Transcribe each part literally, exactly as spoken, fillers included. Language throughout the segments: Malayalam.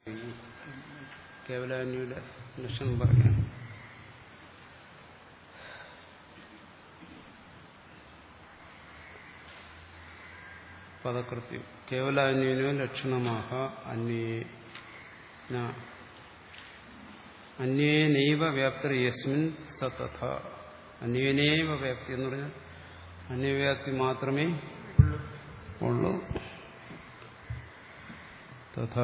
കേവലാന്യയുടെ ലക്ഷണം പറയാം. പദകൃത്യം കേവലാന്യനോ ലക്ഷണമാഹ അന്യേന അന്യേനൈവ വ്യാപ്തി യസ്മിൻ സതഥ. അന്യേനൈവ വ്യാപ്തി എന്ന് പറഞ്ഞാൽ അന്യവ്യാപ്തി മാത്രമേ ഉള്ളൂ. തഥാ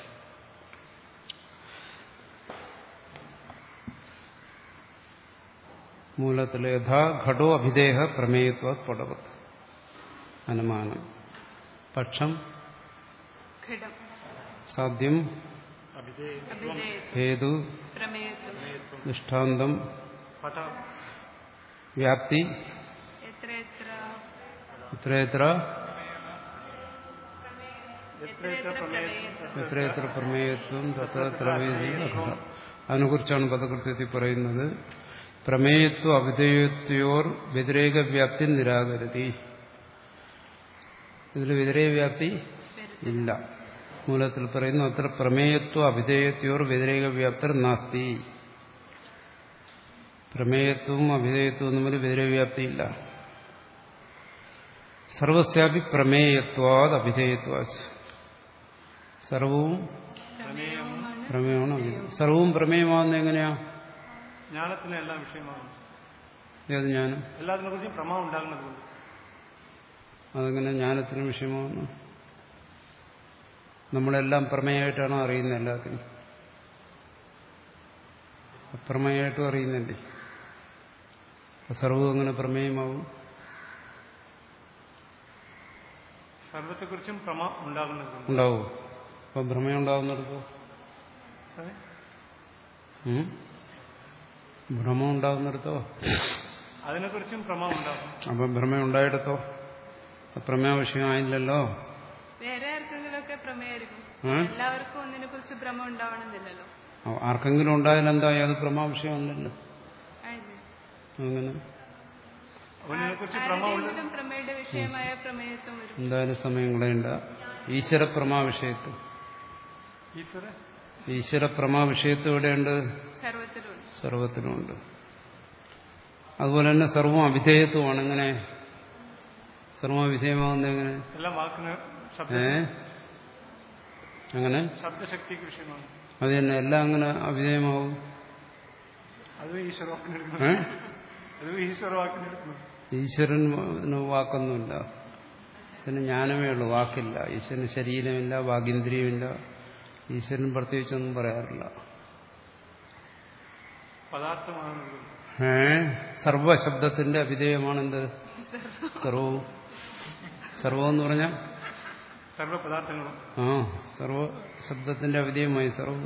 മൂലത്തിൽ യഥാ ഘടോ അഭിധേയ പ്രമേയത്വ പടവത് അനുമാനം. പക്ഷം സാധ്യം ഹേതു ദൃഷ്ടാന്തം വ്യാപ്തി എത്രയെത്ര എത്രയെത്ര പ്രമേയത്വം തത്ര അതിനെക്കുറിച്ചാണ് പദകൃത്യത്തിൽ പറയുന്നത്. പ്രമേയത്വ അവിധേയത്വയോർ വ്യതിരേക വ്യാപ്തി നിരാകരുതി. ഇതിൽ വ്യതിരേക വ്യാപ്തി ഇല്ല. മൂലത്തിൽ പറയുന്നു അത്ര പ്രമേയത്വ അവിധേയത്വയോർ വ്യതിരേക വ്യാപ്തി നാസ്തി. പ്രമേയത്വവും അവിധേയത്വവും തമ്മിൽ വ്യതിരേക വ്യാപ്തി ഇല്ല. സർവസ്യാപി പ്രമേയത്വാത് അവിധേയത്വാ. സർവവും പ്രമേയമാണ്. സർവവും പ്രമേയമാകുന്നത് എങ്ങനെയാ? ജ്ഞാനത്തിന് എല്ലാം വിഷയമാകുന്നു. ഏത് ജ്ഞാനം? എല്ലാത്തിനെ കുറിച്ചും പ്രമ ഉണ്ടാകുന്നത്. അതെങ്ങനെ ജ്ഞാനത്തിന് വിഷയമാകുന്നു? നമ്മളെല്ലാം പ്രമേയമായിട്ടാണോ അറിയുന്നത്? എല്ലാത്തിനും അപ്രമേയമായിട്ടും അറിയുന്നല്ലേ. സർവ്വം എങ്ങനെ പ്രമേയമാവും? സർവത്തെക്കുറിച്ചും പ്രമ ഉണ്ടാകുന്നത് ഉണ്ടാവും. അപ്പൊ ഭ്രമം ഉണ്ടാകുന്നിടത്തോ? ഭ്രമം ഉണ്ടാകുന്നിടത്തോ? അതിനെക്കുറിച്ചും പ്രമ ഉണ്ടാകും. അപ്പൊ ഭ്രമം ഉണ്ടായിടത്തോ? പ്രമേയ വിഷയമായില്ലല്ലോ. വേറെ ആർക്കെങ്കിലുമൊക്കെ പ്രമേയായിരിക്കും. എല്ലാവർക്കും ഒന്നിനെ കുറിച്ച് ഭ്രമം ഉണ്ടാവണമെന്നില്ലല്ലോ. ആർക്കെങ്കിലും ഉണ്ടായാലും എന്താ? അത് പ്രമാ വിഷയമല്ലല്ലോ. അങ്ങനെ പ്രമേയുടെ വിഷയമായ പ്രമേയത്വം വരും. എന്തായാലും സമയം കളയണ്ട. ഈശ്വര പ്രമാ വിഷയത്വം ഈശ്വര പ്രമാ വിഷയത്വം എവിടെയുണ്ട്? സർവത്തിലുമുണ്ട്. അതുപോലെ തന്നെ സർവം അവിധേയത്വമാണ്. എങ്ങനെ സർവം അവിധേയമാകുന്നത്? എങ്ങനെ? ഏ അങ്ങനെ ശബ്ദശക്തിക്ക് വിഷയമാണ്. അത് തന്നെ എല്ലാം അങ്ങനെ അവിധേയമാവും. ഈശ്വരന് വാക്കൊന്നുമില്ല. ഈശ്വരന് ജ്ഞാനമേ ഉള്ളൂ, വാക്കില്ല. ഈശ്വരന് ശരീരമില്ല, വാഗിന്ദ്രിയമില്ല. ഈശ്വരൻ പ്രത്യേകിച്ചൊന്നും പറയാറില്ല. ഏ സർവശബ്ദത്തിന്റെ അവിധേയമാണെന്ത്? സർവവും. സർവം എന്ന് പറഞ്ഞാൽ സർവപദാർത്ഥങ്ങളും. ആ സർവശബ്ദത്തിന്റെ അവിധേയമായി സർവം.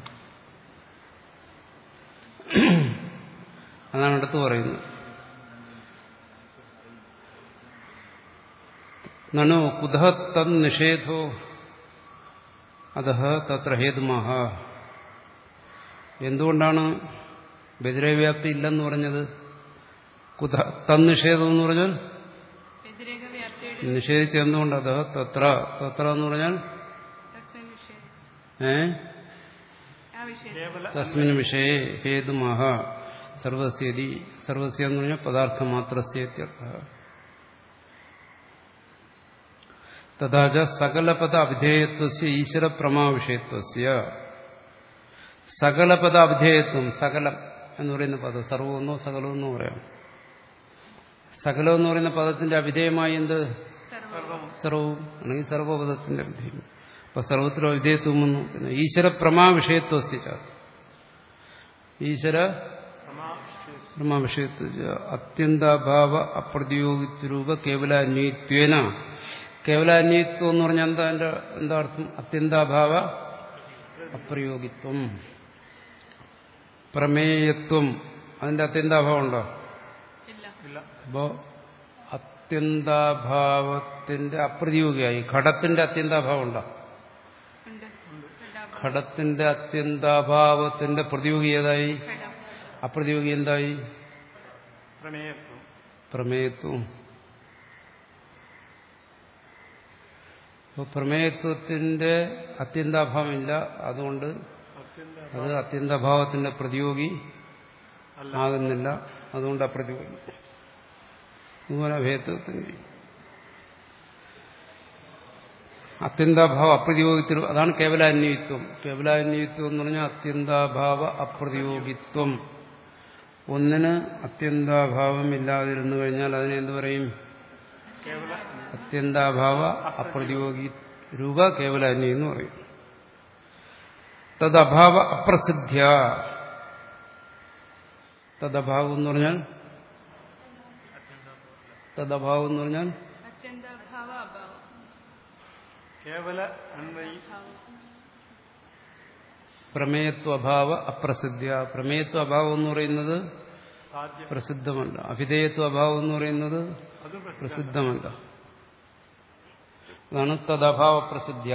അതാണ് അടുത്ത് പറയുന്നത്. നനോ കുതഃ തദ് നിഷേധോ അതഃ തത്ര ഹേതുമഹ. എന്തുകൊണ്ടാണ് വ്യതിരേകവ്യാപ്തി ഇല്ലെന്ന് പറഞ്ഞത്? കുതഃ തന്നിഷേധം എന്ന് പറഞ്ഞാൽ നിഷേധിച്ച് എന്തുകൊണ്ട്? അത് തത്ര തത്ര എന്ന് പറഞ്ഞാൽ ഏ തസ്മിൻ വിഷയേ ഹേതുമഹ സർവസ്യതി. സർവസ്യ എന്ന് പറഞ്ഞാൽ പദാർത്ഥമാത്രസ്യത്യർത്ഥ. തഥാച സകലപദ അവിധേയത്വസ്യ ഈശ്വര പ്രമാ വിഷയത്വസ്യ. സകലപദ അവിധേയത്വം, സകലം എന്ന് പറയുന്ന പദം സർവമെന്നോ സകലമെന്നോ പറയാം. സകലം എന്ന് പറയുന്ന പദത്തിന്റെ അവിധേയമായി എന്ത്? സർവവും അല്ലെങ്കിൽ സർവപദത്തിന്റെ അവിധേയം. അപ്പൊ സർവത്തിലും അവിധേയത്വം വന്നു. പിന്നെ ഈശ്വര പ്രമാ വിഷയത്വസ്യ. ഈശ്വര പ്രമാ വിഷയത്വ അത്യന്താഭാവ അപ്രതിയോഗിത്വരൂപ കേവലാന്വയിത്വേന. കേവലാന്വയിത്വം എന്ന് പറഞ്ഞാൽ എന്താ? എന്റെ എന്താ അർത്ഥം? അത്യന്താഭാവ അപ്രയോഗിത്വം. പ്രമേയത്വം അതിന്റെ അത്യന്താഭാവം ഉണ്ടോ? അപ്പോ അത്യന്താഭാവത്തിന്റെ അപ്രതിയോഗിയായി. ഘടത്തിന്റെ അത്യന്താഭാവം ഉണ്ടോ? ഘടത്തിന്റെ അത്യന്താഭാവത്തിന്റെ പ്രതിയോഗി ഏതായി? അപ്രതിയോഗി എന്തായി? പ്രമേയത്വം. അപ്പോൾ പ്രമേയത്വത്തിന്റെ അത്യന്താഭാവമില്ല, അതുകൊണ്ട് അത്യന്ത അത് അത്യന്താഭാവത്തിന്റെ പ്രതിയോഗി അല്ല. ആകുന്നില്ല, അതുകൊണ്ട് അപ്രതിയോഗി. അതുപോലെ അഭേദത്വത്തിന്റെ അത്യന്താഭാവ അപ്രതിയോഗിത്വം, അതാണ് കേവലാന്വയിത്വം. കേവലാന്വയിത്വം എന്ന് പറഞ്ഞാൽ അത്യന്താഭാവ അപ്രതിയോഗിത്വം. ഒന്നിന് അത്യന്താഭാവം ഇല്ലാതിരുന്നു കഴിഞ്ഞാൽ അതിനെ എന്ത് പറയും? കേവല അത്യന്താഭാവ അപ്രതിയോഗി രൂപ കേവലാന്വയം എന്ന് പറയും. തദഭാവ അപ്രസിദ്ധ്യ. തദഭാവം എന്ന് പറഞ്ഞാൽ തദഭാവം എന്ന് പറഞ്ഞാൽ അത്യന്താഭാവ അഭാവം. കേവല അന്വയി പ്രമേയത്വഭാവ അപ്രസിദ്ധ്യ. പ്രമേയത്വഭാവം എന്ന് പറയുന്നത് സാധ്യം പ്രസിദ്ധമല്ല. അഭിധേയത്വഭാവം എന്ന് പറയുന്നത് അതും പ്രസിദ്ധം. പ്രസിദ്ധമല്ല. അതാണ് തദഭാവ പ്രസിദ്ധ്യ.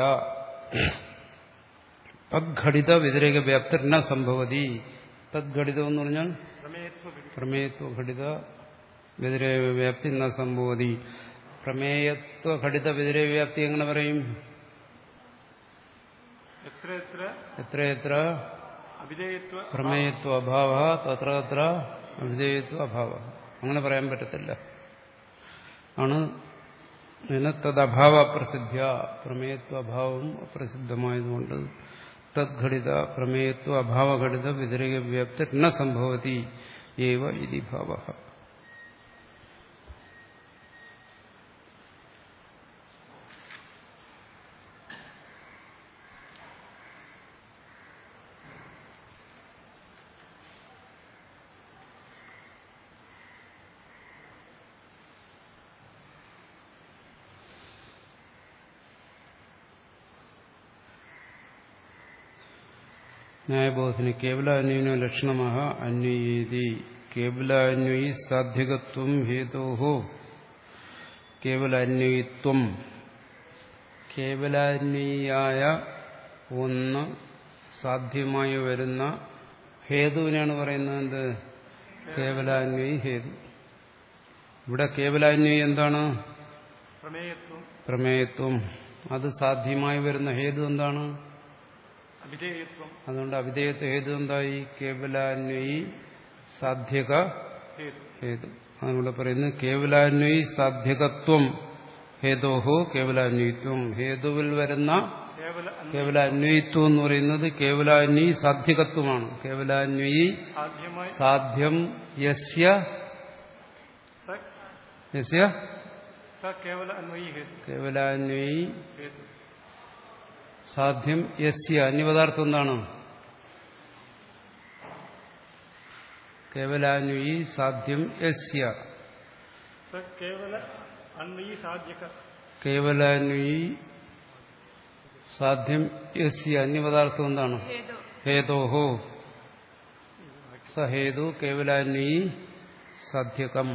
തദ്ഘടിത വ്യതിരേക വ്യാപ്തി ന സംഭവതി. തദ്ഘടിതം എന്ന് പറഞ്ഞാൽ പ്രമേയത്വ ഗതി. പ്രമേയത്വ ഘടിത വ്യതിരേക വ്യാപ്തി ന സംഭവതി. പ്രമേയത്വ ഘടിത വ്യതിരേക വ്യാപ്തി എങ്ങനെ പറയും? എത്ര എത്ര എത്രയെത്ര അഭിധേയത്വ പ്രമേയത്വ അഭാവ തത്ര തത്ര അഭിധേയത്വ അഭാവ. അങ്ങനെ പറയാൻ പറ്റത്തില്ല. ആണ് തദഭാവ അപ്രസിദ്ധ്യ. പ്രമേയത്വ അഭാവം അപ്രസിദ്ധമായതുകൊണ്ട് തദ്ഘടിത പ്രമേയത്വ അഭാവഘടിത വ്യതിരേക വ്യാപ്തി ന സംഭവതി ഏവ ഇതി ഭാവഃ. ന്യായബോധന കേവലാന്വയിനോ ലക്ഷണമഃ അന്വയേതി. കേവലാന്വയി സാധ്യകത്വം ഹേതോഹോ കേവലാന്വയിത്വം. കേവലാന്വയിയായ ഒന്ന് സാധ്യമായി വരുന്ന ഹേതുവിനാണ് പറയുന്നത് എന്ത്? കേവലാന്വയി ഹേതു. ഇവിടെ കേവലാന്വയി എന്താണ്? പ്രമേയത്വം പ്രമേയത്വം. അത് സാധ്യമായി വരുന്ന ഹേതു എന്താണ്? അഭിധേയത്വം അതുകൊണ്ട് അവിധേയത്വ ഹേതു എന്തായി? കേവലാന്വയി സാധ്യക ഹേതു. ഹേതു. അതുകൊണ്ട് പറയുന്നത് കേവലാന്വയി സാധ്യകത്വം ഹേതോഹോ കേവലാന്വയിത്വം. ഹേതുവിൽ വരുന്ന കേവല അന്വയി കേവലാന്വയിത്വം എന്ന് പറയുന്നത് കേവലാന്വയി സാധ്യകത്വമാണ്. കേവലാന്വയി സാധ്യമായി സാധ്യം യസ്യ സ യസ്യ സ കേവല അന്വയി ഹേതു. കേവലാന്വയി ഹേതു സാധ്യം യസ്യ. അന്യപദാർത്ഥം എന്താണ്? കേവലാന്വയി സാധ്യം യസ്യ. സ കേവല അന്വയി സാധ്യക. കേവലാന്വയി സാധ്യം യസ്യ. അന്യപദാർത്ഥം എന്താണ്? ഹേതു. ഹേതോഹോ സഹേതു കേവലാന്വയി സാധ്യകം.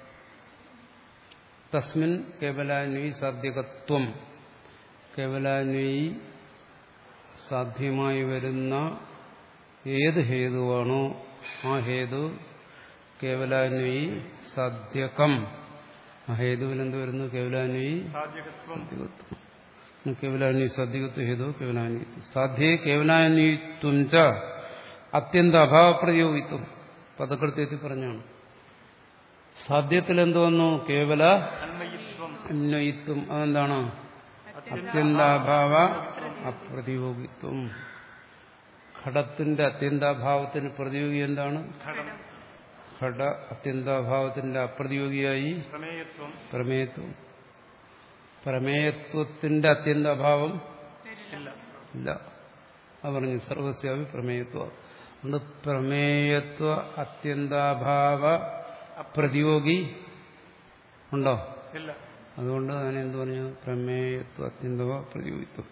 തസ്മിൻ കേവലാന്വയി സാധ്യകത്വം. കേവലാന്വയി സാധ്യമായി വരുന്ന ഏത് ഹേതുവാണോ ആ ഹേതു കേവലാന്വയി സാധ്യകം. ആ ഹേതുവിൽ എന്ത് വരുന്നു? കേവലാന്വയി സാധ്യകത്വം സാധ്യകത്വം. കേവലാന്വയി സാധ്യകത്വ ഹേതു കേവലാന്വയി സാധ്യേ കേവലാന്വയിത്വം ച അത്യന്ത അഭാവപ്രതിയോഗിത്വം. പദകൃത്യത്തിൽ പറഞ്ഞാണ്. സാധ്യത്തിൽ എന്ത് വന്നു? കേവല അന്വയിത്വം അന്വയിത്വം. അതെന്താണ്? അത്യന്താഭാവ അപ്രതിയോഗിത്വം. ഘടത്തിന്റെ അത്യന്താഭാവത്തിന് പ്രതിയോഗി എന്താണ്? ഘടം ഘട അത്യന്താഭാവത്തിന്റെ അപ്രതിയോഗിയായി പ്രമേയത്വം പ്രമേയത്വം. പ്രമേയത്വത്തിന്റെ അത്യന്താഭാവം ഇല്ല. ഇല്ല. അത് പറഞ്ഞു സർവസ്യാവി പ്രമേയത്വ. അതുകൊണ്ട് പ്രമേയത്വ അത്യന്താഭാവ അപ്രതിയോഗി ഉണ്ടോ? ഇല്ല. അതുകൊണ്ട് അതിനെ എന്ത് പറഞ്ഞു? പ്രമേയത്വ അത്യന്തവ പ്രതിയോഗിത്വം.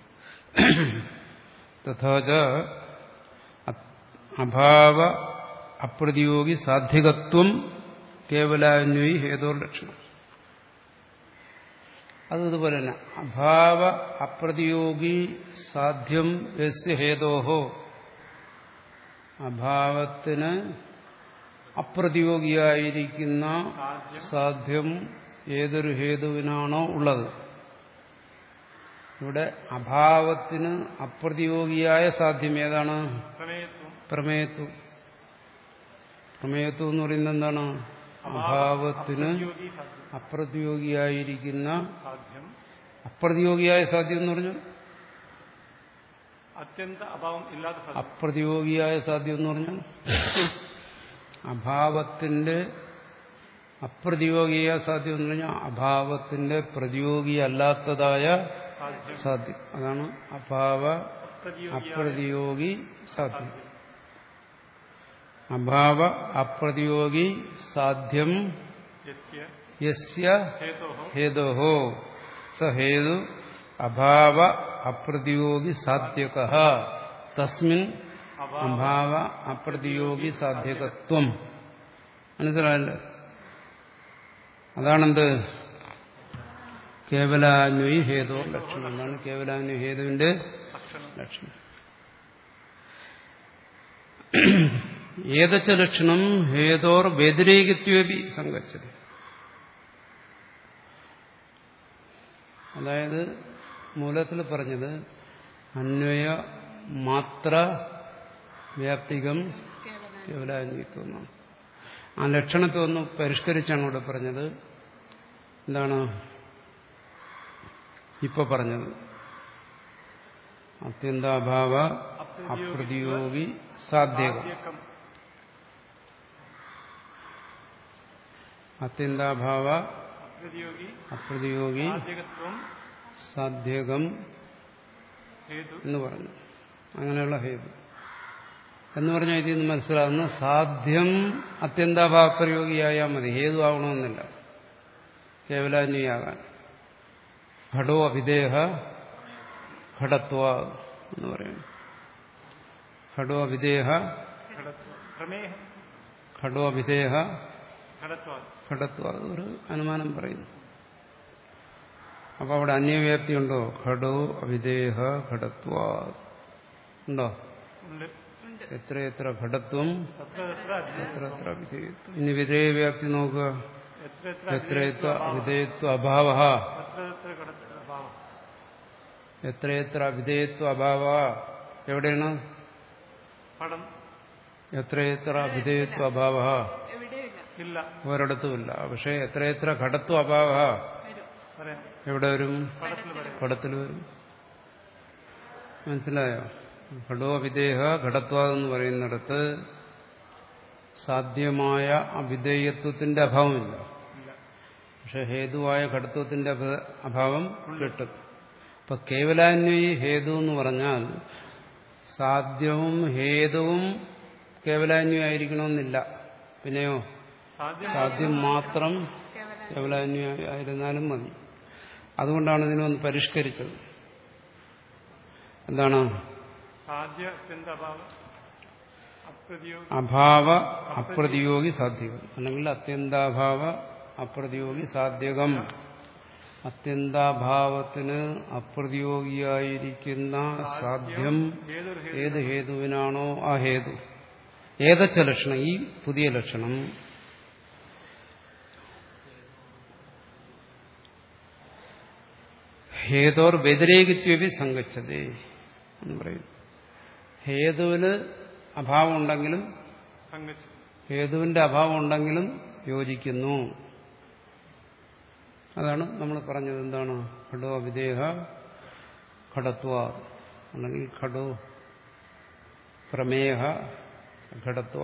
തഥാച അഭാവ അപ്രതിയോഗി സാധ്യകത്വം കേവലാന്വയി ഹേതോർ ലക്ഷണം. അതുപോലെ തന്നെ അഭാവ അപ്രതിയോഗി സാധ്യം യസ്യ ഹേതോഹോ. അഭാവത്തിന് അപ്രതിയോഗിയായിരിക്കുന്ന സാധ്യം ഏതൊരു ഹേതുവിനാണോ ഉള്ളത് ഇവിടെ അഭാവത്തിന് അപ്രതിയോഗിയായ സാധ്യം ഏതാണ്? പ്രമേയത്വം. പ്രമേയത്വം. പ്രമേയത്വം എന്ന് പറയുന്നത് എന്താണ്? അഭാവത്തിന് അപ്രതിയോഗി സാധ്യം. അപ്രതിയോഗിയായിരിക്കുന്ന സാധ്യം അപ്രതിയോഗിയായ സാധ്യം എന്ന് പറഞ്ഞു. അത്യന്ത അഭാവം ഇല്ലാത്ത സാധ്യം. അപ്രതിയോഗിയായ സാധ്യം എന്ന് പറഞ്ഞാൽ അഭാവത്തിന്റെ അപ്രതിയോഗിയായ സാധ്യം എന്ന് പറഞ്ഞാൽ അഭാവത്തിന്റെ പ്രതിയോഗിയല്ലാത്തതായ സാധ്യം. സാധ്യം. അതാണ് അഭാവ അപ്രതിയോഗിയായ അപ്രതിയോഗി സാധ്യം. അഭാവ അപ്രതിയോഗി സാധ്യം യസ്യ യസ്യ ഹേതോഃ ഹേതോഹോ സ ഹേതു അഭാവ അപ്രതിയോഗി സാധ്യകഃ തസ്മിൻ അഭാവ അപ്രതിയോഗി സാധ്യകത്വം. മനസ്സിലായല്ലോ? അതാണെന്ത്? കേവലാന്വയി ഹേതോ ലക്ഷണം. എന്നാണ് കേവലാന്വയി ഹേതുവിന്റെ ലക്ഷണം. ഏതച്ച ലക്ഷണം ഹേതോർ വ്യതിരേകിത്വപി സംഗച്ഛതി. അതായത് മൂലത്തിൽ പറഞ്ഞത് അന്വയ മാത്ര വ്യാപ്തികം കേവലാന്വയിത്വം എന്നാണ്. ആ ലക്ഷണത്തെ ഒന്ന് പരിഷ്കരിച്ചാണ് ഇവിടെ പറഞ്ഞത്. എന്താണ് ഇപ്പൊ പറഞ്ഞത്? അത്യന്താഭാവ അപ്രതിയോഗി സാധ്യകം. അത്യന്താഭാവ അപ്രതിയോഗി അപ്രതിയോഗി സാധ്യകത്വം സാധ്യകം ഹേതു എന്ന് പറഞ്ഞു. അങ്ങനെയുള്ള ഹേതു എന്ന് പറഞ്ഞാൽ ഇതിൽ നിന്ന് മനസ്സിലാകുന്ന സാധ്യം അത്യന്താഭാവപ്രയോഗിയായാൽ മതി, ഹേതു ആവണമെന്നില്ല കേവലാന്വയാകാൻ. ഘടോ അഭിദേഹ ഘടത്വ എന്ന് പറയുന്നു. ഘടോ അഭിദേഹ ഘടത്വം. പ്രമേയം ഘടോ അഭിദേഹ ഘടത്വം. ഘടത്വ ഒരു അനുമാനം പറയുന്നു. അപ്പൊ അവിടെ അന്യവ്യാപ്തി ഉണ്ടോ? ഘടോ അഭിദേഹ ഘടത്വ ഉണ്ടോ? ഉണ്ട്. എത്ര എത്ര ഘടത്വം തത്ര തത്ര എത്ര അധിദേയത്വം. എത്ര അഭിധേയത്വം. ഇനി വിധേയ വ്യാപ്തി നോക്കുക. എത്ര എത്ര എത്ര എത്ര അധിദേയത്വം അഭാവം. അഭിധേയത്വ അഭാവ തത്ര തത്ര ഘടത്വ അഭാവം. എത്ര എത്ര അഭിധേയത്വ അഭാവ എവിടെയാണ്? പടം എത്ര എത്ര അഭിധേയത്വ അഭാവ എവിടെയില്ല. ഇല്ല. ഒരിടത്തുമില്ല. പക്ഷെ എത്ര എത്ര ഘടത്വ അഭാവ വരും. പറയാം. എവിടെ വരും? പടത്തിൽ പറയാം. പടത്തിൽ വരും. മനസ്സിലായോ? ഘടോ അഭിധേയ ഘടത്വ എന്ന് പറയുന്നിടത്ത് സാധ്യമായ അഭിധേയത്വത്തിന്റെ അഭാവമില്ല. ഇല്ല. പക്ഷെ ഹേതുവായ ഘടത്വത്തിന്റെ അഭ- അഭാവം കിട്ടും. അപ്പൊ കേവലാന്വയി ഹേതു എന്ന് പറഞ്ഞാൽ സാധ്യവും ഹേതുവും കേവലാന്വയി ആയിരിക്കണമെന്നില്ല. പിന്നെയോ സാധ്യം സാധ്യം മാത്രം കേവല കേവലാന്വയി ആയിരുന്നാലും മതി. അതുകൊണ്ടാണ് ഇതിനൊന്ന് പരിഷ്കരിച്ചത്. എന്താണ്? സാധ്യ അത്യന്ത അഭാവം അപ്രതിയോഗി അഭാവ അപ്രതിയോഗി സാധ്യകം, അല്ലെങ്കിൽ അത്യന്താഭാവ അപ്രതിയോഗി സാധ്യകം. അത്യന്താഭാവത്തിന് അപ്രതിയോഗിയായിരിക്കുന്ന സാധ്യം ഏതൊരു ഹേതു ഏത് ഹേതുവിനാണോ ആ ഹേതു. ഏതച്ച ലക്ഷണം? ഈ പുതിയ ലക്ഷണം ഹേതോർ വ്യതിരേകിത്വപി സംഗച്ഛതേ എന്ന് പറയും. ഹേതുവിന് അഭാവം ഉണ്ടെങ്കിലും സംഗച്ചു. ഹേതുവിന്റെ അഭാവം ഉണ്ടെങ്കിലും യോജിക്കുന്നു. അതാണ് നമ്മൾ പറഞ്ഞത്. എന്താണ്? ഘടോ അവിദേഹ ഘടത്വ, അല്ലെങ്കിൽ ഘടോ പ്രമേയ ഘടത്വ.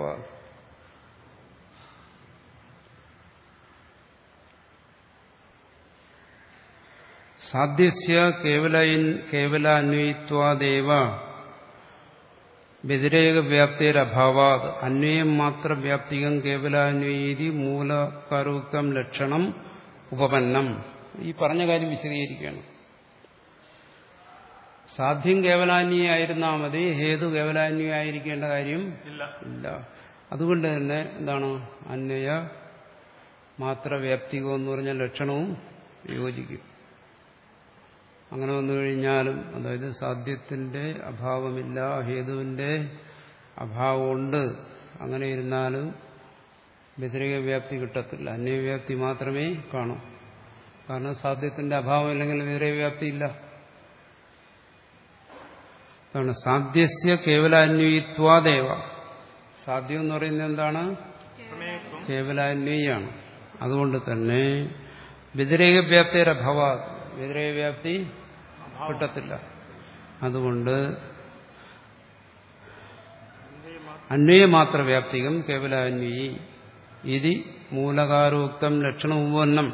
സാധ്യസ്യ കേവലാന്വയിത്വാദേവ വ്യതിരേക വ്യാപ്തിരഭാവാത് അന്വയം മാത്ര വ്യാപ്തികം കേവലാന്വയീതി മൂലകാരോക്തം ലക്ഷണം ഉപപന്നം. ഈ പറഞ്ഞ കാര്യം വിശദീകരിക്കുകയാണ്. സാധ്യം കേവലാന്വയായിരുന്നാൽ മതി, ഹേതു കേവലാന്വയായിരിക്കേണ്ട കാര്യം ഇല്ല. ഇല്ല. അതുകൊണ്ട് തന്നെ എന്താണ്? അന്വയ മാത്ര വ്യാപ്തികം എന്ന് പറഞ്ഞ ലക്ഷണവും യോജിക്കും. അങ്ങനെ വന്നു കഴിഞ്ഞാലും, അതായത് സാധ്യത്തിന്റെ അഭാവമില്ല, ഹേതുവിന്റെ അഭാവമുണ്ട്, അങ്ങനെ ഇരുന്നാലും വ്യതിരേക വ്യാപ്തി കിട്ടത്തില്ല. അന്യവ്യാപ്തി മാത്രമേ കാണൂ. കാരണം സാധ്യത്തിന്റെ അഭാവം ഇല്ലെങ്കിൽ വ്യതിരേക വ്യാപ്തി ഇല്ല. അതാണ് സാധ്യസ്യ കേവലാന്വയിത്വാദേവ. സാധ്യം എന്ന് പറയുന്നത് എന്താണ്? പ്രമേയത്വം കേവലാന്വയിയാണ്. അതുകൊണ്ട് തന്നെ വ്യതിരേക വ്യാപ്തിരഭാവ, വ്യതിരേക വ്യാപ്തി കിട്ടത്തില്ല. അതുകൊണ്ട് അന്വയമാത്ര വ്യാപ്തികം കേവലാന്വയി ഇതി മൂലകാരോക്തം ലക്ഷണോപന്നം.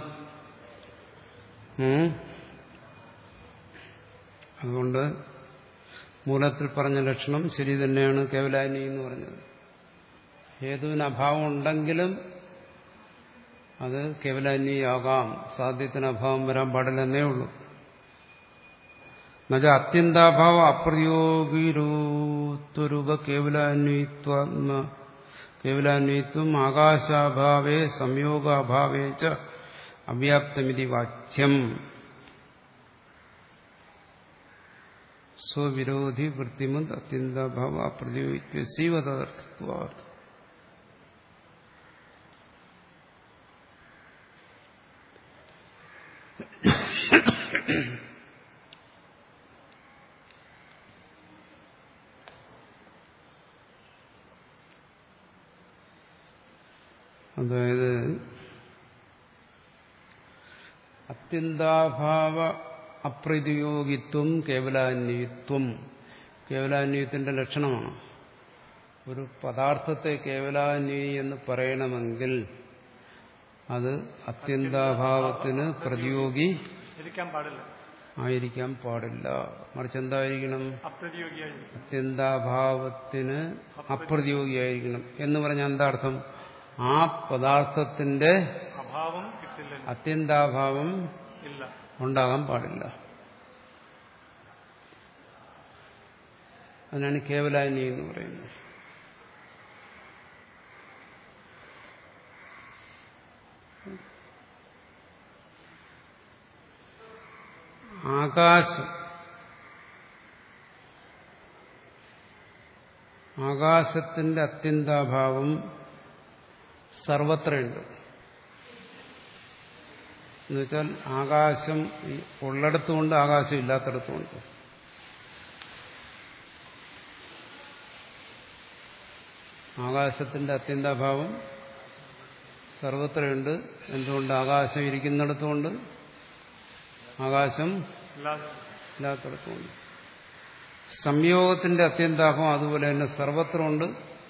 അതുകൊണ്ട് മൂലത്തിൽ പറഞ്ഞ ലക്ഷണം ശരി തന്നെയാണ്, കേവലാന്വയി എന്ന് പറഞ്ഞത്. ഹേതുവിന് അഭാവം ഉണ്ടെങ്കിലും അത് കേവലാന്വയി ആകാം, സാധ്യത്തിന് അഭാവം വരാൻ പാടില്ലെന്നേ ഉള്ളൂ. എന്നുവെച്ച അത്യന്താഭാവ അപ്രയോഗീരൂപ കേവലാന്വയിത്വ കേവലാന്വയിത്വം ആകാശാഭാവേ സംയോഗാഭാവേ ച അവ്യാപ്തമിതി വാച്യം. സ്വവിരോധി വൃത്തിമത് അത്യന്താഭാവ അപ്രയോഗീത്വ തദർത്ഥത്വ. അതായത് അത്യന്താഭാവ അപ്രതിയോഗിത്വം കേവലാന്വയിത്വം കേവലാന്വയത്തിന്റെ ലക്ഷണമാണ്. ഒരു പദാർത്ഥത്തെ കേവലാന്വയി എന്ന് പറയണമെങ്കിൽ അത് അത്യന്താഭാവത്തിന് പ്രതിയോഗി ഇരിക്കാൻ പാടില്ല ആയിരിക്കാൻ പാടില്ല. മറിച്ച് എന്തായിരിക്കണം? അപ്രതിയോഗിയായിരിക്കും. അത്യന്താഭാവത്തിന് അപ്രതിയോഗിയായിരിക്കണം എന്ന് പറഞ്ഞാൽ എന്താ അർത്ഥം? ആ പദാർത്ഥത്തിന്റെ അഭാവം കിട്ടില്ല, അത്യന്താഭാവം ഇല്ല, ഉണ്ടാകാൻ പാടില്ല. അതിനാണ് കേവലാന്വയി എന്ന് പറയുന്നത്. ആകാശം ആകാശത്തിന്റെ അത്യന്താഭാവം സർവത്രയുണ്ട്. എന്നുവെച്ചാൽ ആകാശം ഉള്ളിടത്തുമുണ്ട്, ആകാശം ഇല്ലാത്തിടത്തുമുണ്ട്. ആകാശത്തിന്റെ അത്യന്താഭാവം സർവത്രയുണ്ട്. എന്തുകൊണ്ട്? ആകാശം ഇരിക്കുന്നിടത്തുമുണ്ട്, ആകാശം ഇല്ലാത്തിടത്തുമുണ്ട്. സംയോഗത്തിന്റെ അത്യന്താഭാവം അതുപോലെ തന്നെ സർവത്രമുണ്ട്,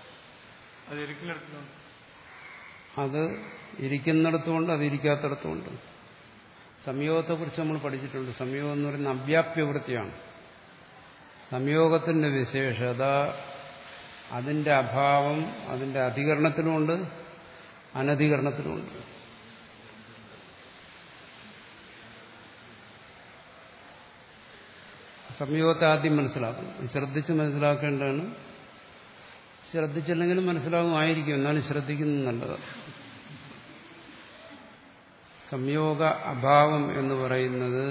അത് ഇരിക്കുന്നിടത്തുമുണ്ട്, അത് ഇരിക്കാത്തിടത്തുമുണ്ട്. സംയോഗത്തെക്കുറിച്ച് നമ്മൾ പഠിച്ചിട്ടുണ്ട്. സംയോഗം എന്ന് പറയുന്ന അവ്യാപ്യവൃത്തിയാണ്. സംയോഗത്തിന്റെ വിശേഷത അതിന്റെ അഭാവം അതിന്റെ അധികരണത്തിലുമുണ്ട്, അനധികരണത്തിലുമുണ്ട്. സംയോഗത്തെ ആദ്യം മനസ്സിലാക്കണം. ശ്രദ്ധിച്ച് മനസ്സിലാക്കേണ്ടതാണ്. ശ്രദ്ധിച്ചില്ലെങ്കിലും മനസ്സിലാകുമായിരിക്കും, എന്നാലും ശ്രദ്ധിക്കുന്നത് നല്ലതാണ്. സംയോഗ അഭാവം എന്ന് പറയുന്നത്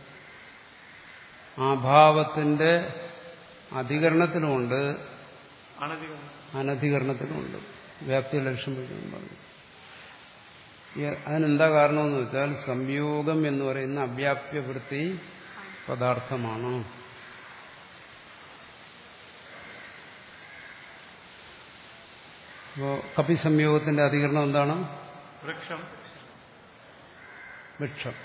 ആ ഭാവത്തിന്റെ അധികരണത്തിലുമുണ്ട്, അനധികരണത്തിലുമുണ്ട്. വ്യാപ്തി ലക്ഷ്യം പറഞ്ഞു. അതിനെന്താ കാരണമെന്ന് വെച്ചാൽ സംയോഗം എന്ന് പറയുന്ന അവ്യാപ്യവൃത്തി പദാർത്ഥമാണ്. അപ്പോ കപി സംയോഗത്തിന്റെ അധികരണം എന്താണ്? വൃക്ഷം, വൃക്ഷം.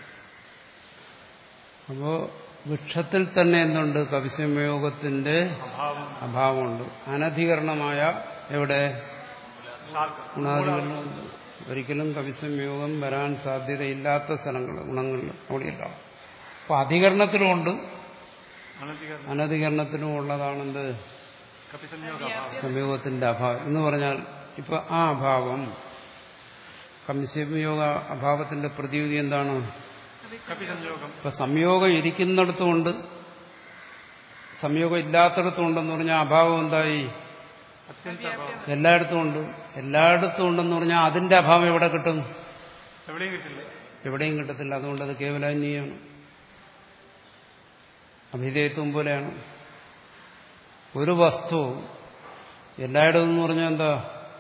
അപ്പോ വൃക്ഷത്തിൽ തന്നെ എന്തുണ്ട്? കവിസംയോഗത്തിന്റെ അഭാവമുണ്ട്. അനധികരണമായ എവിടെ? ഗുണാധികരണമുണ്ട്. ഒരിക്കലും കവിസംയോഗം വരാൻ സാധ്യതയില്ലാത്ത സ്ഥലങ്ങൾ, ഗുണങ്ങളിൽ അവിടെയില്ല. അപ്പൊ അധികരണത്തിലുമുണ്ട്, അനധികരണത്തിലും ഉള്ളതാണെന്ത്? സംയോഗത്തിന്റെ അഭാവം എന്ന് പറഞ്ഞാൽ ഇപ്പൊ ആ അഭാവം കവിസംയോഗ അഭാവത്തിന്റെ പ്രതിയോഗി എന്താണ്? ഇപ്പൊ സംയോഗം ഇരിക്കുന്നിടത്തുമുണ്ട്, സംയോഗം ഇല്ലാത്തിടത്തും ഉണ്ടെന്ന് പറഞ്ഞാൽ അഭാവം എന്തായി? എല്ലായിടത്തും ഉണ്ട്. എല്ലായിടത്തും ഉണ്ടെന്ന് പറഞ്ഞാൽ അതിന്റെ അഭാവം എവിടെ കിട്ടും? എവിടെയും കിട്ടത്തില്ല. അതുകൊണ്ട് അത് കേവലാന്വയാണ്, അഭിധേയത്വം പോലെയാണ്. ഒരു വസ്തു എല്ലായിടത്തും എന്ന് പറഞ്ഞാൽ എന്താ?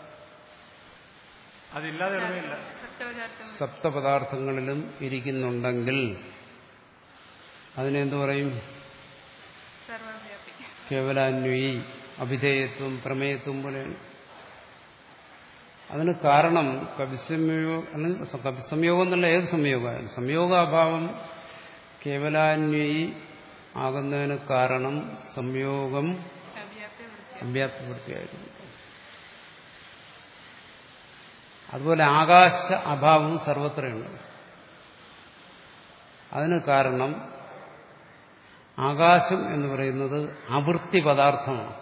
സപ്തപദാർത്ഥങ്ങളിലും ഇരിക്കുന്നുണ്ടെങ്കിൽ അതിനെന്തു പറയും? കേവലാന്വയി, അഭിധേയത്വം, പ്രമേയത്വം പോലെയാണ്. അതിന് കാരണം കവിസംയോഗം അല്ലെങ്കിൽ കവിസംയോഗം എന്നുള്ള ഏത് സംയോഗമായാലും സംയോഗാഭാവം കേവലാന്വയി ആകുന്നതിന് കാരണം സംയോഗം അവ്യാപ്തിവൃത്തിയായിരുന്നു. അതുപോലെ ആകാശ അഭാവം സർവത്രയുണ്ട്. അതിന് കാരണം ആകാശം എന്ന് പറയുന്നത് അവൃത്തി പദാർത്ഥമാണ്.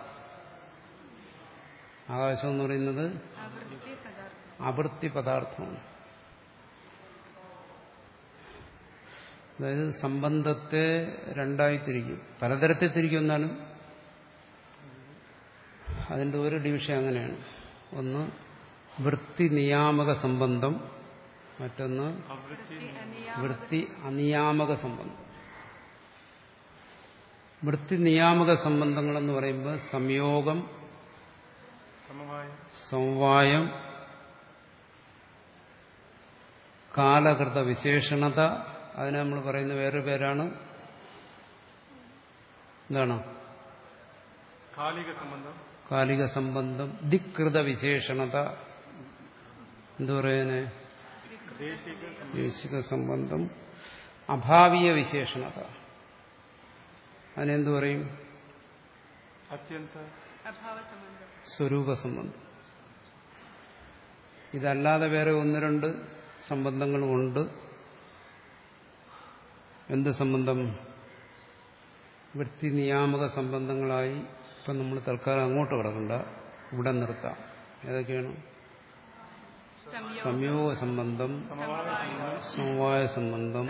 ആകാശം എന്ന് പറയുന്നത് അവൃത്തി പദാർത്ഥമാണ്. അതായത് സംബന്ധത്തെ രണ്ടായി തിരിക്കും, പലതരത്തിൽ തിരിക്കും. എന്നാലും അതിൻ്റെ ഒരു ഡിവിഷൻ അങ്ങനെയാണ്. ഒന്ന് വൃത്തി നിയാമക സംബന്ധം, മറ്റൊന്ന് വൃത്തി അനിയാമക സംബന്ധം. വൃത്തി നിയാമക സംബന്ധങ്ങളെന്ന് പറയുമ്പോൾ സംയോഗം, സമവായം, കാലകൃത വിശേഷണത, അതിനെ നമ്മൾ പറയുന്ന വേറൊരു പേരാണ് എന്താണ്? കാലിക സംബന്ധം. കാലിക സംബന്ധം. ദിക്കൃത വിശേഷണത എന്തു പറയുന്നേ? ദേശിക സംബന്ധം. അഭാവീയ വിശേഷണത അതിനെന്തു പറയും? അത്യന്ത സ്വരൂപ സംബന്ധം. ഇതല്ലാതെ വേറെ ഒന്ന് രണ്ട് സംബന്ധങ്ങളുമുണ്ട്. എന്ത് സംബന്ധം? വൃത്തി നിയാമക സംബന്ധങ്ങളായി. ഇപ്പം നമ്മൾ തൽക്കാലം അങ്ങോട്ട് കിടക്കണ്ട, ഇവിടെ നിർത്താം. ഏതൊക്കെയാണ്? സംയോഗ സംബന്ധം, സമവായ സംബന്ധം,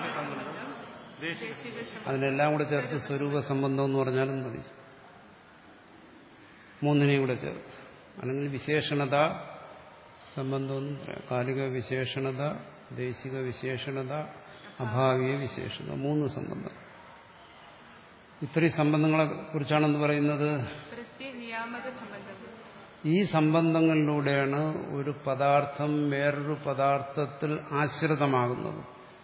അതിനെല്ലാം കൂടെ ചേർത്ത് സ്വരൂപ സംബന്ധം എന്ന് പറഞ്ഞാലും മതി. മൂന്നിനെയും കൂടെ ചേർത്ത്. അല്ലെങ്കിൽ വിശേഷണത സംബന്ധം എന്ന് പറയാം. കാലിക വിശേഷണത, ദേശിക വിശേഷണത, അഭാവീയ വിശേഷണത, മൂന്ന് സംബന്ധം. ഇത്രയും സംബന്ധങ്ങളെ കുറിച്ചാണെന്ന് പറയുന്നത്. ഈ സംബന്ധങ്ങളിലൂടെയാണ് ഒരു പദാർത്ഥം വേറൊരു പദാർത്ഥത്തിൽ ആശ്രിതമാകുന്നത്.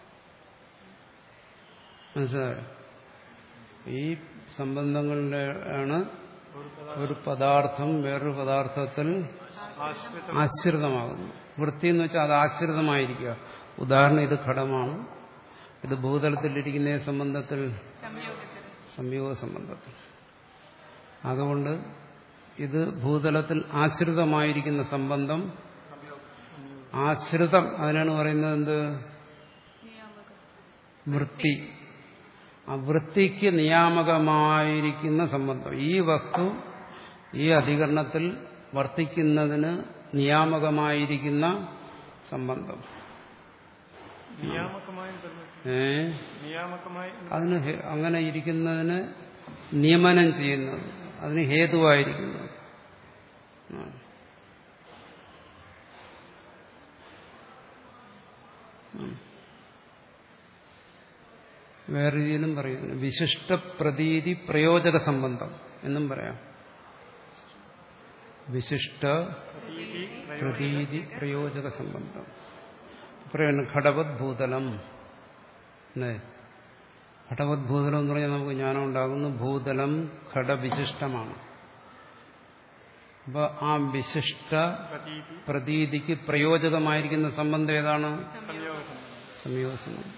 മനസ്സിലായോ? ഈ സംബന്ധങ്ങളിലാണ് ഒരു പദാർത്ഥം വേറൊരു പദാർത്ഥത്തിൽ ആശ്രിതമാകുന്നു. വൃത്തി എന്ന് വെച്ചാൽ അത് ആശ്രിതമായിരിക്കുക. ഉദാഹരണം, ഇത് ഘടമാണ്, ഇത് ഭൂതലത്തിലിരിക്കുന്ന സംബന്ധത്തിൽ സംയോഗ സംബന്ധത്തിൽ. അതുകൊണ്ട് ഇത് ഭൂതലത്തിൽ ആശ്രിതമായിരിക്കുന്ന സംബന്ധം. ആശ്രിതം അതിനാണ് പറയുന്നത് എന്ത്? വൃത്തി. ആ വൃത്തിക്ക് നിയാമകമായിരിക്കുന്ന സംബന്ധം. ഈ വസ്തു ഈ അധികരണത്തിൽ വർത്തിക്കുന്നതിന് നിയാമകമായിരിക്കുന്ന സംബന്ധം. ഏ അതിന് അങ്ങനെ ഇരിക്കുന്നതിന് നിയമനം ചെയ്യുന്നത്, അതിന് ഹേതുവായിരിക്കുന്നത്. വേറെ രീതിയിലും പറയുന്നു. വിശിഷ്ട പ്രതീതി പ്രയോജക സംബന്ധം എന്നും പറയാം. വിശിഷ്ട പ്രതീതി പ്രയോജക സംബന്ധം പറയുന്നു. ഘടവത് ഭൂതലം. ഘടവത് ഭൂതലം എന്ന് പറഞ്ഞാൽ നമുക്ക് ജ്ഞാനം ഉണ്ടാകുന്നു. ഭൂതലം ഘടവിശിഷ്ടമാണ്. അപ്പൊ ആ വിശിഷ്ട പ്രതീതിക്ക് പ്രയോജകമായിരിക്കുന്ന സംബന്ധം ഏതാണ്? സംയോഗ സംബന്ധം.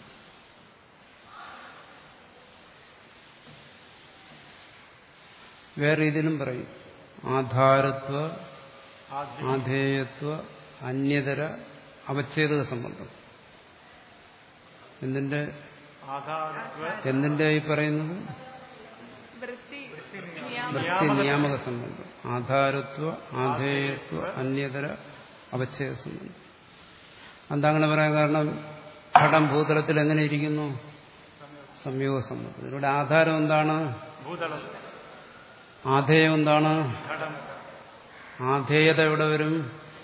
വേറെ രീതിയിലും പറയും. ആധാരത്വ, ആധേയത്വ, അന്യതര, അവച്ഛേദക സംബന്ധം. എന്തിന്റെ എന്തിന്റെ ഈ പറയുന്നത്? വൃത്തി നിയാമക സംബന്ധം. ആധാരത്വ, ആധേയത്വ, അന്യതര, അവച്ഛേദ സംബന്ധം. എന്താ അങ്ങനെ പറയാൻ കാരണം? ഘടം ഭൂതലത്തിൽ എങ്ങനെ ഇരിക്കുന്നു? സംയോഗ സംബന്ധം. ഇതിലൂടെ ആധാരം എന്താണ്? ആധേയം എന്താണ്? ആധേയത എവിടെ വരും?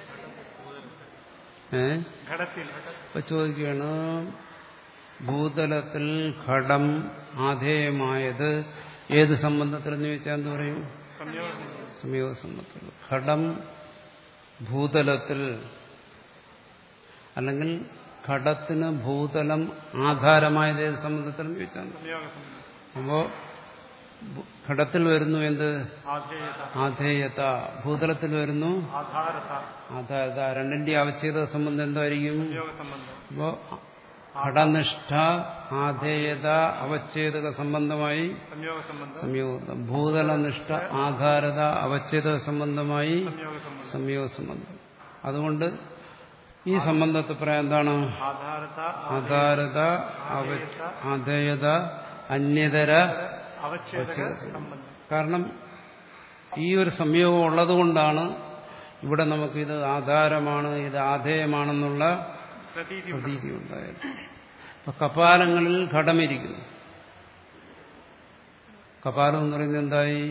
ഏ ഇപ്പൊ ചോദിക്കുകയാണ്, ഭൂതലത്തിൽ ഘടം ആധേയമായത് ഏത് സംബന്ധത്തിലെന്ന് ചോദിച്ചാൽ എന്ത് പറയും? സംയോഗ സംബന്ധത്തിൽ. ഘടം ഭൂതലത്തിൽ, അല്ലെങ്കിൽ ഘടത്തിൽ വരുന്നു എന്ത്? ആധേയത ആധേയത. ഭൂതലത്തിൽ വരുന്നു ആധാരത ആധാരത. രണ്ടിന്റെ അവച്ഛേദ സംബന്ധം എന്തായിരിക്കും? സംയോഗ സംബന്ധം. അപ്പോ ഘടനിഷ്ഠ ആധേയത അവച്ഛേദക സംബന്ധമായി സംയോഗ സംബന്ധം. സംയോഗം. ഭൂതലനിഷ്ഠ ആധാരത അവച്ഛേദക സംബന്ധമായി സംയോഗ സംബന്ധം. സംയോഗ സംബന്ധം. അതുകൊണ്ട് ഈ സംബന്ധത്തെ പറയാൻ എന്താണ്? ആധാരത ആധാരത അവ- ആധേയത അന്യതര അവച്ഛേദക സംബന്ധം. കാരണം ഈ ഒരു സംയോഗം ഉള്ളതുകൊണ്ടാണ് ഇവിടെ നമുക്കിത് ആധാരമാണ്, ഇത് ആധേയമാണെന്നുള്ള പ്രതീതി പ്രതീതി ഉണ്ടായത്. അപ്പൊ കപാലങ്ങളിൽ ഘടമിരിക്കുന്നു. കപാലം എന്ന് പറയുന്നത് എന്തായി?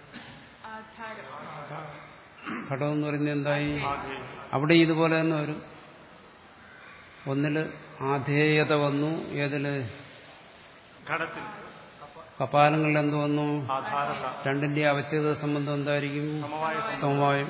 ആധാരം. ഘടം എന്ന് പറയുന്നത് എന്തായി? ആധേയം. അവിടെ ഇതുപോലെ തന്നെ വരും. ഒന്നില് ആധേയത വന്നു, ഏതില്? ഘടത്തിൽ കപാലങ്ങളിൽ എന്ത് വന്നു? ആധാരത രണ്ടിന്റെ അവച്ഛേദ സംബന്ധം എന്തായിരിക്കും? സമവായ സംബന്ധം. സമവായം.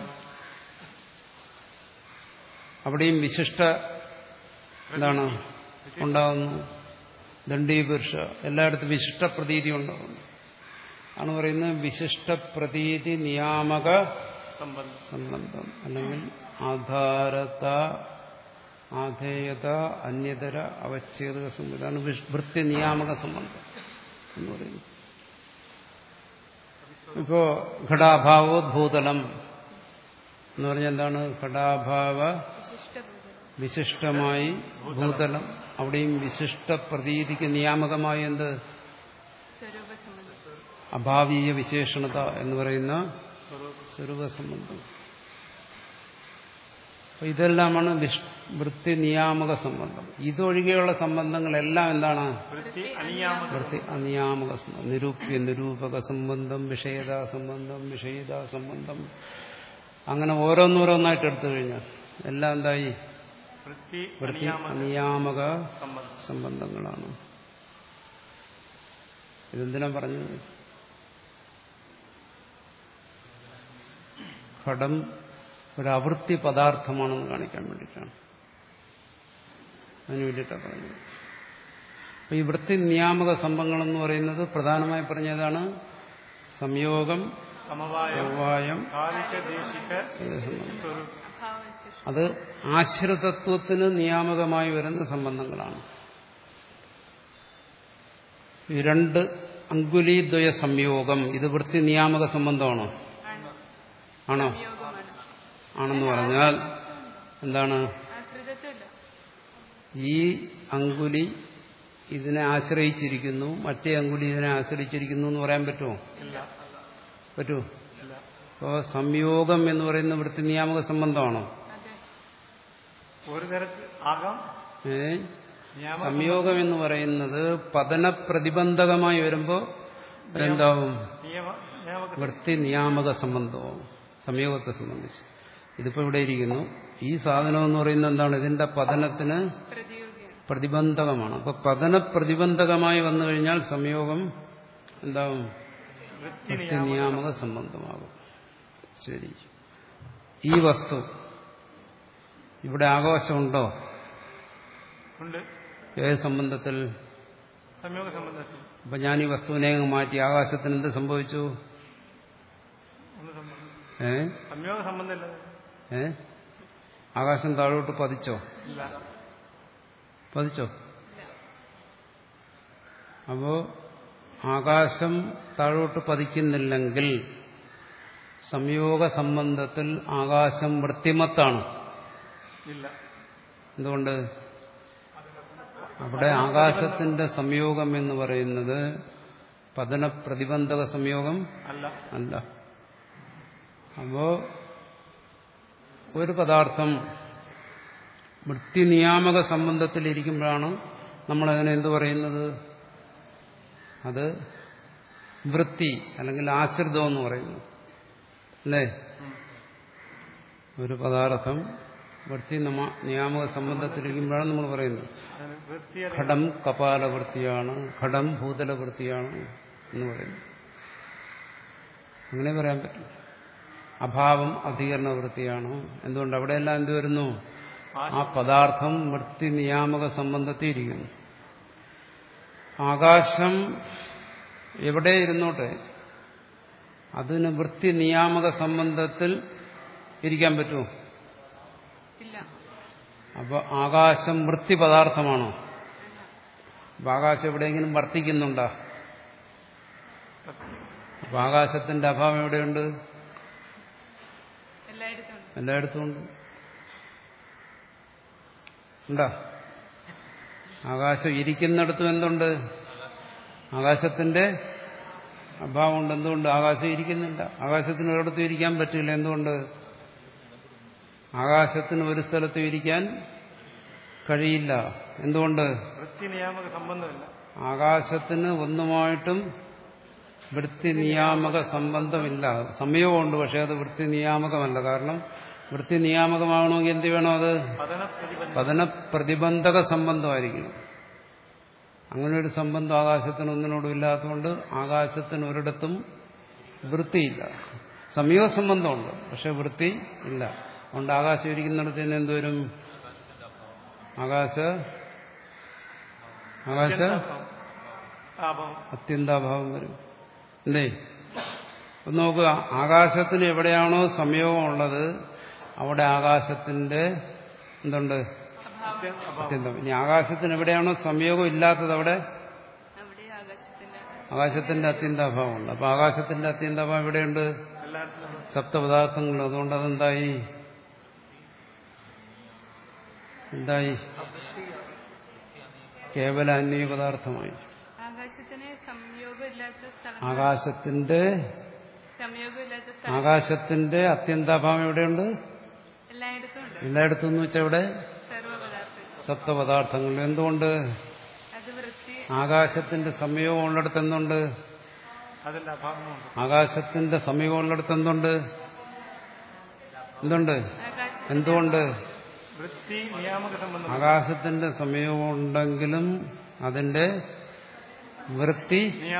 അവിടെയും വിശിഷ്ട എന്താണ് ഉണ്ടാകുന്നു? ദണ്ഡീപുരുഷ. എല്ലായിടത്തും വിശിഷ്ട പ്രതീതി ഉണ്ടാകുന്നു. ആണ് പറയുന്നത് വിശിഷ്ട പ്രതീതി നിയാമക സംബന്ധം. സംബന്ധം അല്ലെങ്കിൽ ആധാരത ആധേയത അന്യതര അവച്ഛേദക സംബന്ധം. ഇതാണ് വൃത്തി നിയാമക സംബന്ധം എന്ന് പറയുന്നത്. ഇപ്പോ ഘടാഭാവോദ്ഭൂതലം എന്ന് പറഞ്ഞാൽ എന്താണ്? ഘടാഭാവ വിശിഷ്ടഭൂതം. വിശിഷ്ടമായി ഭൂതലം. അവിടെയും വിശിഷ്ട പ്രതീതിക്ക് നിയാമകമായി എന്ത്? സ്വരൂപസംബന്ധം. അഭാവീയ വിശേഷണത എന്ന് പറയുന്ന സ്വരൂപസംബന്ധം. അപ്പൊ ഇതെല്ലാമാണ് വൃത്തി നിയാമക സംബന്ധം. ഇതൊഴികെയുള്ള സംബന്ധങ്ങളെല്ലാം എന്താണ്? വൃത്തി അനിയാമക വൃത്തി അനിയാമക സംബന്ധം. നിരൂപ്യ നിരൂപക സംബന്ധം, വിഷയതാ സംബന്ധം, വിഷയതാ സംബന്ധം, അങ്ങനെ ഓരോന്നോരോന്നായിട്ട് എടുത്തു കഴിഞ്ഞാൽ എല്ലാം എന്തായി? വൃത്തി വൃത്തി അനിയാമക അനിയാമക സംബന്ധം. സംബന്ധങ്ങളാണ്. ഇതെന്തിനാ പറഞ്ഞത്? ഘടം ഒരു അവൃത്തി പദാർത്ഥമാണെന്ന് കാണിക്കാൻ വേണ്ടിയിട്ടാണ്. അതിനു വേണ്ടിയിട്ടാണ് പറഞ്ഞത്. അപ്പൊ ഈ വൃത്തി നിയാമക സംബന്ധങ്ങളെന്ന് പറയുന്നത് പ്രധാനമായി പറഞ്ഞതാണ് സംയോഗം, സമവായം സമവായം, കാലിക ദേശിക സംബന്ധം. സ്വരൂപം. അഭാവവിശിഷ്ടം. അത് ആശ്രിതത്വത്തിന് നിയാമകമായി വരുന്ന സംബന്ധങ്ങളാണ്. ഈ രണ്ട് അങ്കുലീദ്വയ സംയോഗം ഇത് വൃത്തി നിയാമക സംബന്ധമാണോ? ആണ്. ആണോ? സംയോഗമാണ്. ആണെന്ന് പറഞ്ഞാൽ എന്താണ്? ആശ്രിതത്വമില്ല. ഈ അങ്കുലി ഇതിനെ ആശ്രയിച്ചിരിക്കുന്നു, മറ്റേ അങ്കുലി ഇതിനെ ആശ്രയിച്ചിരിക്കുന്നു എന്ന് പറയാൻ പറ്റുമോ? ഇല്ല. പറ്റുമോ? ഇല്ല. അപ്പോൾ സംയോഗം എന്ന് പറയുന്ന വൃത്തി നിയാമക സംബന്ധമാണോ? അതെ. ഒരു തരത്തിൽ ആകാം. ഏ നിയാമക സംയോഗം എന്ന് പറയുന്നത് പതന പ്രതിബന്ധകമായി വരുമ്പോൾ എന്താവും? നിയമ നിയാമക വൃത്തി നിയാമക സംബന്ധവും സംയോഗത്തെ സംബന്ധിച്ച്. ഇതിപ്പോ ഇവിടെ ഇരിക്കുന്നു. ഈ സാധനം എന്ന് പറയുന്നത് എന്താണ്? ഇതിന്റെ പതനത്തിന് പ്രതിയോഗിയാണ്. പ്രതിബന്ധകമാണ്. അപ്പൊ പതന പ്രതിബന്ധകമായി വന്നു കഴിഞ്ഞാൽ സംയോഗം എന്താവും? വൃത്തി വൃത്തി നിയാമക നിയാമക സംബന്ധമാകും. ശരി. ഈ വസ്തു ഇവിടെ ആകാശമുണ്ടോ? ഉണ്ട്. ഏത് സംബന്ധത്തിൽ? സംയോഗ സംബന്ധത്തിൽ അപ്പൊ ഞാൻ ഈ വസ്തുവിനെ അങ്ങ് മാറ്റി, ആകാശത്തിന് എന്ത് സംഭവിച്ചു? ഒന്ന് സംബന്ധം. ഏ സംയോഗ സംബന്ധമില്ല. ഏ ആകാശം താഴോട്ട് പതിച്ചോ? ഇല്ല. പതിച്ചോ? അപ്പോ ആകാശം താഴോട്ട് പതിക്കുന്നില്ലെങ്കിൽ സംയോഗ സംബന്ധത്തിൽ ആകാശം വൃത്തിമത്താണ്. ഇല്ല. എന്തുകൊണ്ട്? അവിടെ ആകാശത്തിന്റെ സംയോഗം എന്ന് പറയുന്നത് പതന പ്രതിബന്ധക സംയോഗം അല്ല. അല്ല. അപ്പോ ഒരു പദാർത്ഥം വൃത്തി നിയാമക സംബന്ധത്തിലിരിക്കുമ്പോഴാണ് നമ്മളതിനെ എന്ത് പറയുന്നത്? അത് വൃത്തി അല്ലെങ്കിൽ ആശ്രിതം എന്ന് പറയുന്നു. അല്ലേ? ഒരു പദാർത്ഥം വൃത്തി നിയാമക സംബന്ധത്തിലിരിക്കുമ്പോഴാണ് നമ്മൾ പറയുന്നത് അതിന് വൃത്തി ഘടം കപാലവൃത്തിയാണ്, ഘടം ഭൂതലവൃത്തിയാണ് എന്ന് പറയുന്നു. അങ്ങനെ പറയാൻ പറ്റും. അഭാവം അധികരണ വൃത്തിയാണ്. എന്തുകൊണ്ട്? അവിടെയെല്ലാം എന്ത് വരുന്നു? ആ പദാർത്ഥം വൃത്തി നിയാമക സംബന്ധത്തിൽ ഇരിക്കുന്നു. ആകാശം എവിടെ ഇരുന്നോട്ടെ അതിന് വൃത്തി നിയാമക സംബന്ധത്തിൽ ഇരിക്കാൻ പറ്റുമോ? ഇല്ല. അപ്പൊ ആകാശം വൃത്തി പദാർത്ഥമാണോ? അപ്പൊ ആകാശം എവിടെയെങ്കിലും വർത്തിക്കുന്നുണ്ടോ? അപ്പൊ ആകാശത്തിന്റെ അഭാവം എവിടെയുണ്ട്? എല്ലായിടത്തും ഉണ്ട്. എല്ലായിടത്തും ഉണ്ട്. ഉണ്ടോ? ആകാശം ഇരിക്കുന്നിടത്തും എന്തുണ്ട്? ആകാശത്തിന്റെ അഭാവമുണ്ട്. എന്തുകൊണ്ട്? ആകാശം ഇരിക്കുന്നില്ല. ആകാശത്തിന് ഒരിടത്തും ഇരിക്കാൻ പറ്റില്ല. എന്തുകൊണ്ട്? ആകാശത്തിന് ഒരു സ്ഥലത്തും ഇരിക്കാൻ കഴിയില്ല. എന്തുകൊണ്ട്? വൃത്തി നിയാമക സംബന്ധമില്ല. ആകാശത്തിന് ഒന്നുമായിട്ടും വൃത്തി നിയാമക സംബന്ധമില്ല. സംയോഗമുണ്ട്, പക്ഷെ അത് വൃത്തി നിയാമകമല്ല. കാരണം വൃത്തി നിയാമകമാകണമെങ്കിൽ എന്ത് വേണം? അത് പതന പ്രതിബന്ധക സംബന്ധമായിരിക്കണം. അങ്ങനെ ഒരു സംബന്ധം ആകാശത്തിന് ഒന്നിനോടും ഇല്ലാത്തതുകൊണ്ട് ആകാശത്തിന് ഒരിടത്തും വൃത്തിയില്ല. സംയോഗ സംബന്ധമുണ്ട്, പക്ഷെ വൃത്തി ഇല്ല. അതുകൊണ്ട് ആകാശം ഇരിക്കുന്നിടത്തിന് എന്തുവരും? ആകാശ ആകാശ അത്യന്താഭാവം വരും. എന്തേ? ഒന്ന് നോക്കുക, ആകാശത്തിന് എവിടെയാണോ സംയോഗം ഉള്ളത് അവിടെ ആകാശത്തിന്റെ എന്തുണ്ട്? അത്യന്തം. ഇനി ആകാശത്തിന് എവിടെയാണോ സംയോഗം ഇല്ലാത്തത് അവിടെ ആകാശത്തിന്റെ അത്യന്താഭാവമുണ്ട്. അപ്പൊ ആകാശത്തിന്റെ അത്യന്താഭാവം എവിടെയുണ്ട്? സപ്തപദാർത്ഥങ്ങളുണ്ട്. അതുകൊണ്ട് അതെന്തായി? എന്തായി? കേവല അന്വയ പദാർത്ഥമായി. ആകാശത്തിന്റെ ആകാശത്തിന്റെ അത്യന്താഭാവം എവിടെയുണ്ട്? എല്ലായിടത്തും എന്ന് വെച്ചാൽ എവിടെ? സപ്തപദാർത്ഥങ്ങൾ. എന്തുകൊണ്ട്? ആകാശത്തിന്റെ സംയോഗം ഉള്ളിടത്ത് എന്തുണ്ട്? ആകാശത്തിന്റെ സംയോഗം ഉള്ളിടത്ത് എന്തുണ്ട്? എന്തുണ്ട്? എന്തുകൊണ്ട്? ആകാശത്തിന്റെ സംയോഗം ഉണ്ടെങ്കിലും അതിന്റെ വൃത്തി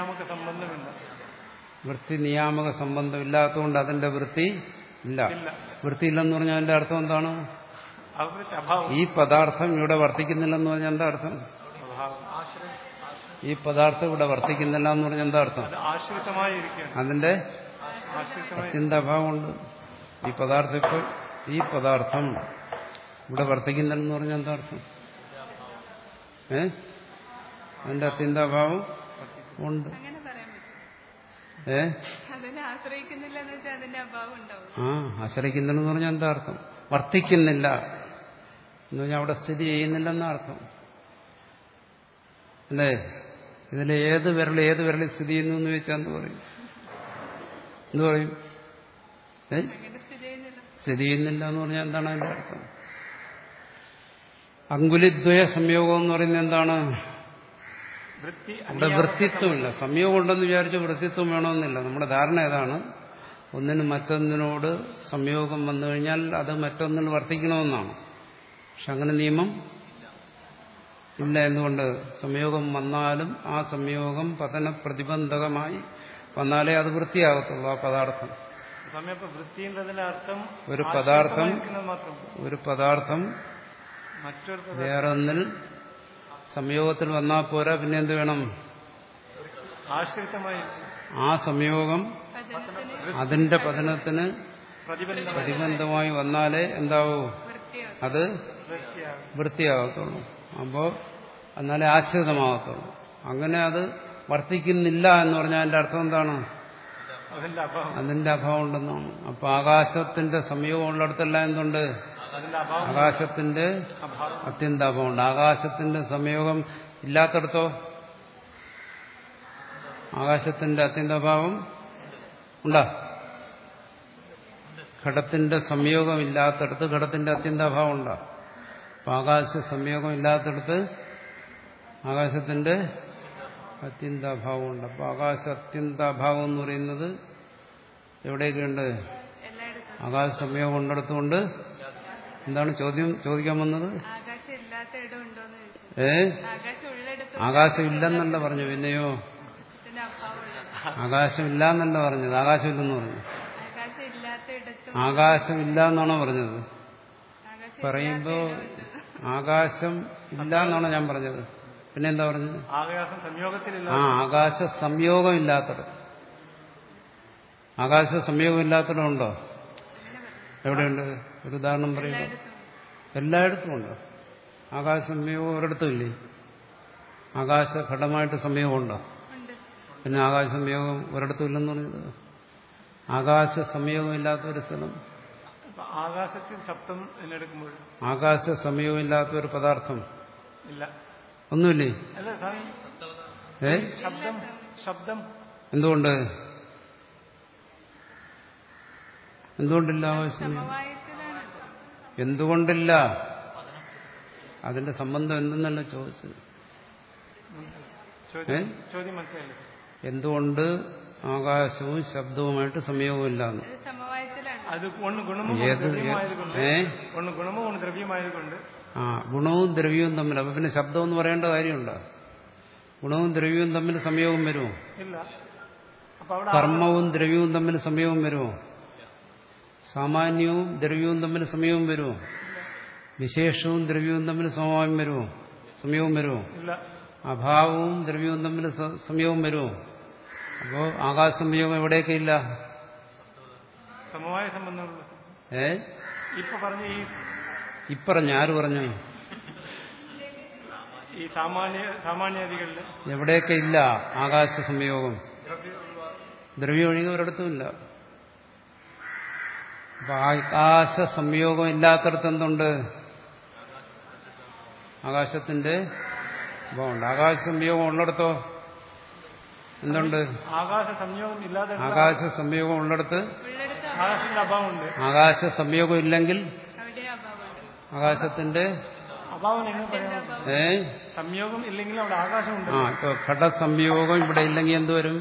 വൃത്തി നിയാമക സംബന്ധമില്ലാത്തതുകൊണ്ട് അതിന്റെ വൃത്തി ഇല്ല. വൃത്തി ഇല്ലെന്ന് പറഞ്ഞാൽ അതിന്റെ അർത്ഥം എന്താണ്? ഈ പദാർത്ഥം ഇവിടെ വർത്തിക്കുന്നില്ലെന്ന് പറഞ്ഞാൽ എന്താ അർത്ഥം? ഈ പദാർത്ഥം ഇവിടെ വർത്തിക്കുന്നില്ല എന്ന് പറഞ്ഞാൽ എന്താ അർത്ഥം? അതിന്റെ അത്യന്താഭാവമുണ്ട്. ഈ പദാർത്ഥം ഇപ്പോൾ ഈ പദാർത്ഥം ഇവിടെ വർത്തിക്കുന്നില്ലെന്ന് പറഞ്ഞാൽ എന്താ അർത്ഥം? ഏ അതിന്റെ അത്യന്താഭാവം ഉണ്ട്. ഏ ആ ആശ്രയിക്കുന്നില്ലെന്ന് പറഞ്ഞാൽ എന്താ അർത്ഥം? വർത്തിക്കുന്നില്ല എന്ന് പറഞ്ഞാൽ അവിടെ സ്ഥിതി ചെയ്യുന്നില്ലെന്ന അർത്ഥം അല്ലേ? ഇതിൽ ഏത് വിരൽ ഏത് വിരലിൽ സ്ഥിതി ചെയ്യുന്നു എന്ന് ചോദിച്ചാൽ എന്ത് പറയും? എന്ത് പറയും? ഏ സ്ഥിതി ചെയ്യുന്നില്ല എന്ന് പറഞ്ഞാൽ എന്താണ് അതിന്റെ അർത്ഥം? അങ്കുലിദ്വയ സംയോഗം എന്ന് പറയുന്നത് എന്താണ്? ഇവിടെ വൃത്തിത്വമില്ല. സംയോഗം ഉണ്ടെന്ന് വിചാരിച്ച് വൃത്തിത്വം വേണമെന്നില്ല. നമ്മുടെ ധാരണ ഏതാണ്? ഒന്നിന് മറ്റൊന്നിനോട് സംയോഗം വന്നു കഴിഞ്ഞാൽ അത് മറ്റൊന്നിൽ വർത്തിക്കണമെന്നാണ്. പക്ഷെ അങ്ങനെ നിയമം ഇല്ല. എന്തുകൊണ്ട്? സംയോഗം വന്നാലും ആ സംയോഗം പതന പ്രതിബന്ധകമായി വന്നാലേ അത് വൃത്തിയാകത്തുള്ളൂ. ആ പദാർത്ഥം ഒരു പദാർത്ഥം ഒരു പദാർത്ഥം വേറൊന്നിൽ സംയോഗത്തിൽ വന്നാൽ പോരാ. പിന്നെ എന്ത് വേണം? ആ സംയോഗം അതിന്റെ പതനത്തിന് പ്രതിബന്ധമായി വന്നാലേ എന്താവൂ? അത് വൃത്തിയാകത്തുള്ളൂ. അപ്പോ എന്നാലേ ആശ്രിതമാകത്തുള്ളൂ. അങ്ങനെ അത് വർത്തിക്കുന്നില്ല എന്ന് പറഞ്ഞാൽ അതിന്റെ അർത്ഥം എന്താണ്? അതിന്റെ അഭാവം ഉണ്ടെന്നാണ്. അപ്പൊ ആകാശത്തിന്റെ സംയോഗം ഉള്ളിടത്തെല്ലാം എന്തുണ്ട്? ആകാശത്തിന്റെ അത്യന്താഭാവമുണ്ട്. ആകാശത്തിന്റെ സംയോഗം ഇല്ലാത്തടത്തോ ആകാശത്തിന്റെ അത്യന്താഭാവം ഉണ്ടാ? ഘടത്തിന്റെ സംയോഗം ഇല്ലാത്തടത്ത് ഘടത്തിന്റെ അത്യന്താഭാവം ഉണ്ടാ? അപ്പൊ ആകാശ സംയോഗം ഇല്ലാത്തടത്ത് ആകാശത്തിന്റെ അത്യന്താഭാവമുണ്ട്. അപ്പൊ ആകാശ അത്യന്താഭാവം എന്ന് പറയുന്നത് എവിടെയൊക്കെയുണ്ട്? ആകാശ സംയോഗം ഉള്ളിടത്തുകൊണ്ട്. എന്താണ് ചോദ്യം ചോദിക്കാൻ വന്നത്? ഏ ആകാശം ഇല്ലെന്നല്ല പറഞ്ഞു. പിന്നെയോ ആകാശം ഇല്ല എന്നല്ല പറഞ്ഞത്. ആകാശമില്ലെന്ന് പറഞ്ഞു. ആകാശം ഇല്ല എന്നാണോ പറഞ്ഞത്? പറയുമ്പോ ആകാശം ഇല്ല എന്നാണോ ഞാൻ പറഞ്ഞത്? പിന്നെ എന്താ പറഞ്ഞത്? ആ ആകാശ സംയോഗം ഇല്ലാത്തത്. ആകാശ സംയോഗമില്ലാത്തടമുണ്ടോ? എവിടെയുണ്ട്? ഒരു ഉദാഹരണം പറയുമ്പോൾ. എല്ലായിടത്തും ഉണ്ടോ? ആകാശ സംയോഗം ഒരിടത്തും ഇല്ലേ? ആകാശ ഘടമായിട്ട് സംയോഗമുണ്ടോ? പിന്നെ ആകാശ സംയോഗം ഒരിടത്തും ഇല്ലെന്ന് പറഞ്ഞത്. ആകാശ സംയോഗമില്ലാത്ത ഒരു സ്ഥലം, ആകാശത്തിൽ ശബ്ദം എന്നെടുക്കുമ്പോൾ ആകാശ സംയോഗമില്ലാത്ത ഒരു പദാർത്ഥം ഇല്ല. ഒന്നുമില്ലേ? അല്ല സ്വാമി, ഏ ശബ്ദം ശബ്ദം എന്തുകൊണ്ട് എന്തുകൊണ്ടില്ല? ആവശ്യം സമവായത്തിലാണ്. എന്തുകൊണ്ടില്ല? അതിന്റെ സംബന്ധം എന്തെന്നല്ല ചോദിച്ചത്. ചോദ്യം ചോദ്യം മനസ്സിലായില്ലേ? എന്തുകൊണ്ട് ആകാശവും ശബ്ദവുമായിട്ട് സംയോഗമില്ല? അത് സമവായത്തിലാണ്. അത് ഒന്ന് ഗുണമും ഏത് ദ്രവ്യമായതുകൊണ്ട് ഏ ഒന്ന് ഗുണമും ഒന്ന് ദ്രവ്യമായതുകൊണ്ട് ആ ഗുണവും ദ്രവ്യവും തമ്മിൽ. അപ്പൊ പിന്നെ ശബ്ദം എന്ന് പറയേണ്ട കാര്യമുണ്ടോ? ഗുണവും ദ്രവ്യവും തമ്മിൽ സംയോഗം വരുമോ? ഇല്ല. അപ്പൊ അവിടെ കർമ്മവും ദ്രവ്യവും തമ്മിൽ സംയോഗം വരുമോ? സാമാന്യവും ദ്രവ്യവും തമ്മിൽ സംയോഗം വരുമോ? വിശേഷവും ദ്രവ്യവും തമ്മിൽ സമവായം വരുമോ? സംയോഗം വരുമോ? ഇല്ല. അഭാവവും ദ്രവ്യവും തമ്മിൽ സംയോഗം വരുമോ? അപ്പോ ആകാശ സംയോഗം എവിടെയൊക്കെ ഇല്ല? സമവായ സംബന്ധമുള്ള ഏ ഇപ്പൊ പറഞ്ഞ ഈ ഇപ്പറഞ്ഞ ആര് പറഞ്ഞു? ഈ സാമാന്യ സാമാന്യാദികളില് എവിടെയൊക്കെ ഇല്ല ആകാശ സംയോഗം? ദ്രവ്യം ഒഴികെ ഒരിടത്തും ഇല്ല. അപ്പൊ ആകാശ സംയോഗം ഇല്ലാത്തടത്ത് എന്തുണ്ട്? ആകാശത്തിന്റെ അഭാവമുണ്ട്. ആകാശ സംയോഗം ഉള്ളിടത്തോ എന്തുണ്ട്? ആകാശ സംയോഗം ഇല്ലാതെ ആകാശ സംയോഗം ഉള്ളിടത്ത് ഉള്ളിടത്ത് ആകാശത്തിന്റെ അഭാവമുണ്ട്. ആകാശ സംയോഗം ഇല്ലെങ്കിൽ അവിടെ അഭാവമുണ്ട്. ആകാശത്തിന്റെ അഭാവം എങ്ങനെ പറയാം? ഏ സംയോഗം ഇല്ലെങ്കിൽ അവിടെ ആകാശമുണ്ട്. ആ ഇപ്പൊ ഘടസംയോഗം ഇവിടെ ഇല്ലെങ്കിൽ എന്തുവരും?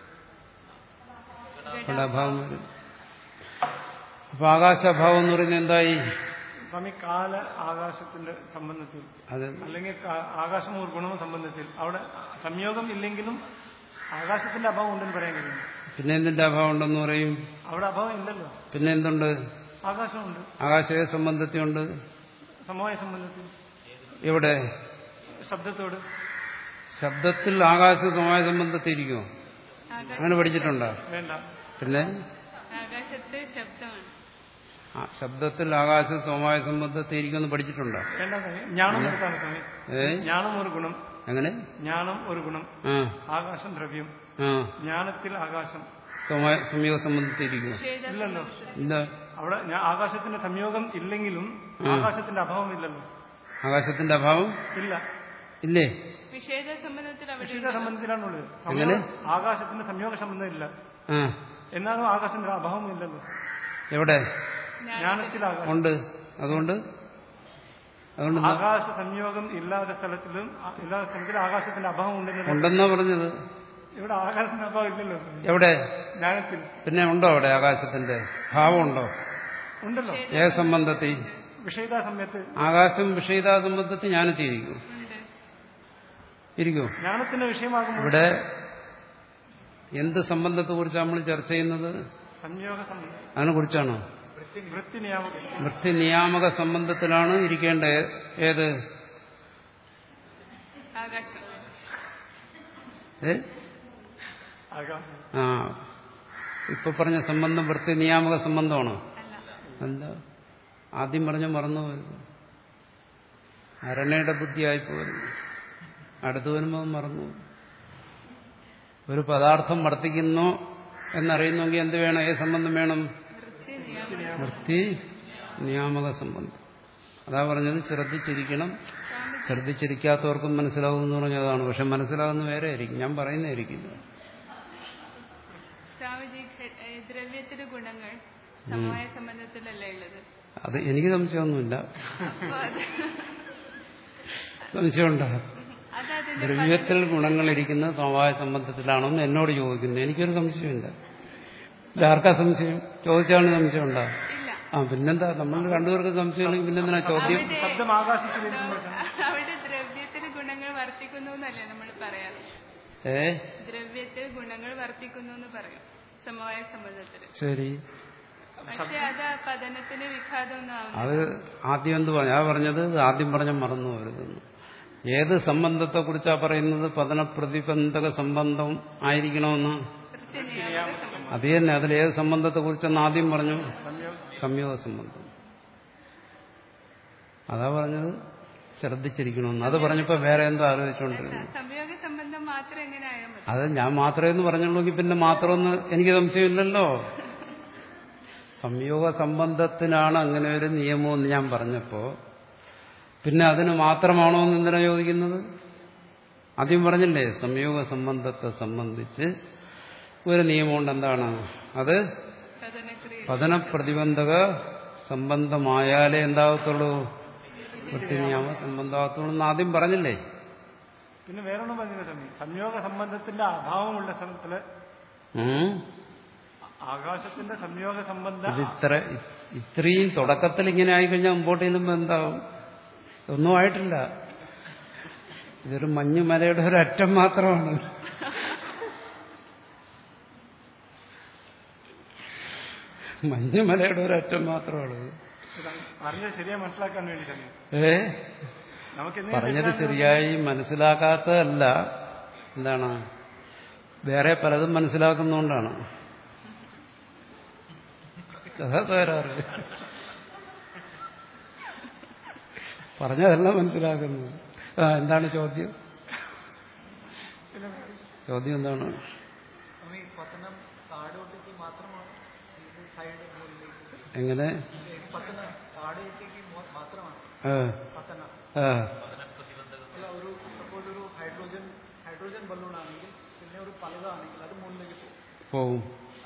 ഘടാഭാവം വരും. അപ്പൊ ആകാശാഭാവം എന്ന് പറയുന്നത് എന്തായി? സ്വാമി, കാല ആകാശത്തിന്റെ സംബന്ധത്തിൽ അത് അല്ലെങ്കിൽ ആകാശം ഒരു ഗുണവും സംബന്ധത്തിൽ അവിടെ സംയോഗം ഇല്ലെങ്കിലും ആകാശത്തിന്റെ അഭാവം ഉണ്ടെന്ന് പറയാൻ കഴിയും. പിന്നെ എന്തിന്റെ അഭാവം ഉണ്ടെന്ന് പറയും? അവിടെ അഭാവം ഇല്ലല്ലോ. പിന്നെ എന്തുണ്ട്? ആകാശമുണ്ട്. ആകാശ ഏത് സംബന്ധത്തിലുണ്ട്? സമവായ സംബന്ധത്തിൽ. എവിടെ? ശബ്ദത്തോട്. ശബ്ദത്തിൽ ആകാശ സമവായ സംബന്ധത്തിരിക്കുമോ? അങ്ങനെ പഠിച്ചിട്ടുണ്ടോ? വേണ്ട. പിന്നെ ആകാശത്ത് ശബ്ദമാണ്. ആ ശബ്ദത്തിൽ ആകാശ സമവായ സംബന്ധത്തിരിക്കുമെന്ന് പഠിച്ചിട്ടുണ്ടോ? വേണ്ട സ്വാമി. ജ്ഞാനം എടുത്താണ് സ്വാമി. ഏ ജ്ഞാനം ഒരു ഗുണം. എങ്ങനെ? ജ്ഞാനം ഒരു ഗുണം. ആ ആകാശം ദ്രവ്യം. ആ ജ്ഞാനത്തിൽ ആകാശം സമവായ സംയോഗ സംബന്ധത്തിരിക്കുമോ? ഇല്ലല്ലോ. ഇല്ല. അവിടെ ആകാശത്തിന്റെ സംയോഗം ഇല്ലെങ്കിലും ആകാശത്തിന്റെ അഭാവം ഇല്ലല്ലോ. ആകാശത്തിന്റെ അഭാവം ഇല്ല. ഇല്ലേ? വിഷേദ സംബന്ധത്തിൽ അവിടെ വിശുദ്ധ സംബന്ധത്തിലാണുള്ളത്. എങ്ങനെ? ആകാശത്തിന്റെ സംയോഗ സംബന്ധം ഇല്ല. ആ എന്നാലും ആകാശത്തിന്റെ അഭാവം ഇല്ലല്ലോ. എവിടെ? ജ്ഞാനത്തിൽ ആകാശം ഉണ്ട്. അതുകൊണ്ട് അതുകൊണ്ട് ആകാശ സംയോഗം ഇല്ലാത്ത സ്ഥലത്തിലും ഇല്ലാത്ത സ്ഥലത്തിൽ ആകാശത്തിന്റെ അഭാവം ഉണ്ടെന്ന് ഉണ്ടെന്നാ പറഞ്ഞത്. ഇവിടെ ആകാശത്തിന്റെ അഭാവം ഇല്ലല്ലോ. എവിടെ? ജ്ഞാനത്തിൽ പിന്നെ ഉണ്ടോ അവിടെ ആകാശത്തിന്റെ ഭാവമുണ്ടോ? ഉണ്ടല്ലോ. ഏത് സംബന്ധത്തിൽ? വിഷയതാ സമയത്ത് ആകാശം വിഷയതാ സംബന്ധത്തിൽ ജ്ഞാനത്തിരിക്കും. ഉണ്ട്. ഇരിക്കും. ജ്ഞാനത്തിന്റെ വിഷയമാകുമ്പോൾ ഇവിടെ എന്ത് സംബന്ധത്തെ കുറിച്ചാണ് നമ്മൾ ചർച്ച ചെയ്യുന്നത്? സംയോഗ സംബന്ധം. അതിനെ കുറിച്ചാണോ? വൃത്തി നിയാമകം. വൃത്തി നിയാമക സംബന്ധത്തിലാണ് ഇരിക്കേണ്ടത്. ഏത്? ആകാശം. ഏ ആകാശം. ആ ഇപ്പൊ പറഞ്ഞ സംബന്ധം വൃത്തി നിയാമക സംബന്ധമാണോ? അല്ല. എന്താ ആദ്യം പറഞ്ഞ മറന്നു പോയത്? അരണയുടെ ബുദ്ധിയായിപ്പോയിരുന്നു. അടുത്തു വരുമ്പോൾ മറന്നു. ഒരു പദാർത്ഥം വർത്തിക്കുന്നു എന്നറിയുന്നെങ്കിൽ എന്ത് വേണം? ഏത് സംബന്ധം വേണം? വൃത്തി നിയമം. വൃത്തി നിയാമക സംബന്ധം. അതാ പറഞ്ഞത് ശ്രദ്ധിച്ചിരിക്കണം. ശ്രദ്ധിച്ചിരിക്കാത്തവർക്കും മനസ്സിലാവും എന്ന് പറഞ്ഞതാണ്. പക്ഷെ മനസ്സിലാകുന്ന വേറെ ആയിരിക്കും. ഞാൻ പറയുന്നതായിരിക്കില്ല. സ്വാമിജി, ദ്രവ്യത്തിന്റെ ഗുണങ്ങൾ സമവായ സംബന്ധത്തിലല്ലേ ഉള്ളത്? അത് എനിക്ക് സംശയമൊന്നുമില്ല. അപ്പൊ അത് സംശയമുണ്ടോ? അതതിന്റെ ദ്രവ്യത്തിൽ ഗുണങ്ങളിരിക്കുന്ന സമവായ സംബന്ധത്തിലാണെന്ന് എന്നോട് ചോദിക്കുന്നു. എനിക്കൊരു സംശയമില്ല. ഇതാർക്കാ സംശയം? ചോദിച്ചാണ് സംശയം ഉണ്ടാ? ഇല്ല. ആ പിന്നെന്താ? നമ്മൾ രണ്ടുപേർക്ക് സംശയമില്ലെങ്കിൽ പിന്നെന്തിനാ ചോദ്യം? അവിടെ ശബ്ദം ആകാശത്തിൽ ഇരിക്കുമ്പോൾ അവിടെ ദ്രവ്യത്തിന് ഗുണങ്ങൾ വർത്തിക്കുന്നു എന്നല്ലേ നമ്മൾ പറയാറ്? ഏ ദ്രവ്യത്തിൽ ഗുണങ്ങൾ വർത്തിക്കുന്നു എന്ന് പറയും സമവായ സംബന്ധത്തില്. ശരി. പക്ഷെ അത് ആ പതനത്തിന് വിഘാതമൊന്നും ആവുന്നില്ല. അത് ആദ്യം എന്ത് പറഞ്ഞു? ആ പറഞ്ഞത് ആദ്യം പറഞ്ഞ മറന്നു വരുന്നു. ഏത് സംബന്ധത്തെ കുറിച്ചാ പറയുന്നത്? പതന പ്രതിബന്ധക സംബന്ധം ആയിരിക്കണമെന്ന്. വൃത്തി നിയാമക സംബന്ധം. അത് തന്നെ. അതിലേത് സംബന്ധത്തെ കുറിച്ചെന്ന് ആദ്യം പറഞ്ഞു? സംയോഗ സംയോഗ സംബന്ധം. അതാ പറഞ്ഞത് ശ്രദ്ധിച്ചിരിക്കണമെന്ന്. അത് പറഞ്ഞപ്പോ വേറെ എന്തോ ആലോചിച്ചുകൊണ്ടിരുന്നു. സംയോഗ സംബന്ധം മാത്രം എങ്ങനെ ആയാൽ മതി? അത് ഞാൻ മാത്രമേ എന്ന് പറഞ്ഞുള്ളൂങ്കിൽ പിന്നെ മാത്രമൊന്ന് എനിക്ക് സംശയമില്ലല്ലോ. സംയോഗ സംബന്ധത്തിനാണ് അങ്ങനെ ഒരു നിയമമെന്ന് ഞാൻ പറഞ്ഞപ്പോ പിന്നെ അതിന് മാത്രമാണോ എന്ന് എന്തിനാ ചോദിക്കുന്നത്? ആദ്യം പറഞ്ഞില്ലേ സംയോഗ സംബന്ധത്തെ സംബന്ധിച്ച് ഒരു നിയമമുണ്ട്. എന്താണ് അത്? പതന പ്രതിബന്ധക സംബന്ധമായാലേ എന്താകത്തുള്ളൂ, വൃത്തിനിയാമ സംബന്ധമാകത്തുള്ളൂ എന്ന് ആദ്യം പറഞ്ഞില്ലേ? പിന്നെ വേറൊന്നും പറഞ്ഞില്ല. സംയോഗ സംബന്ധത്തിന്റെ അഭാവമുള്ള സ്ഥലത്തില് ആകാശത്തിന്റെ സംയോഗ സംബന്ധം ഇത് ഇത്ര ഇത്രയും തുടക്കത്തിൽ ഇങ്ങനെ ആയിക്കഴിഞ്ഞാൽ മുമ്പോട്ട് ചെല്ലുമ്പോ എന്താവും? ഒന്നും ആയിട്ടില്ല. ഇതൊരു മഞ്ഞുമലയുടെ ഒരു അറ്റം മാത്രമാണ്. മഞ്ഞുമലയുടെ ഒരു അറ്റം മാത്രമാണ്. പറഞ്ഞത് ശരിയായി മനസ്സിലാക്കാൻ വേണ്ടിയിട്ടാണ്. ഏ പറഞ്ഞത് ശരിയായി മനസ്സിലാക്കാത്തതല്ല. എന്താണ്? വേറെ പലതും മനസ്സിലാക്കുന്നതുകൊണ്ടാണ് അതാ തകരാറ്. പറഞ്ഞതല്ല മനസ്സിലാക്കുന്നത്. ആ എന്താണ് ചോദ്യം? ചോദ്യം എന്താണ്? എങ്ങനെ? പോവും.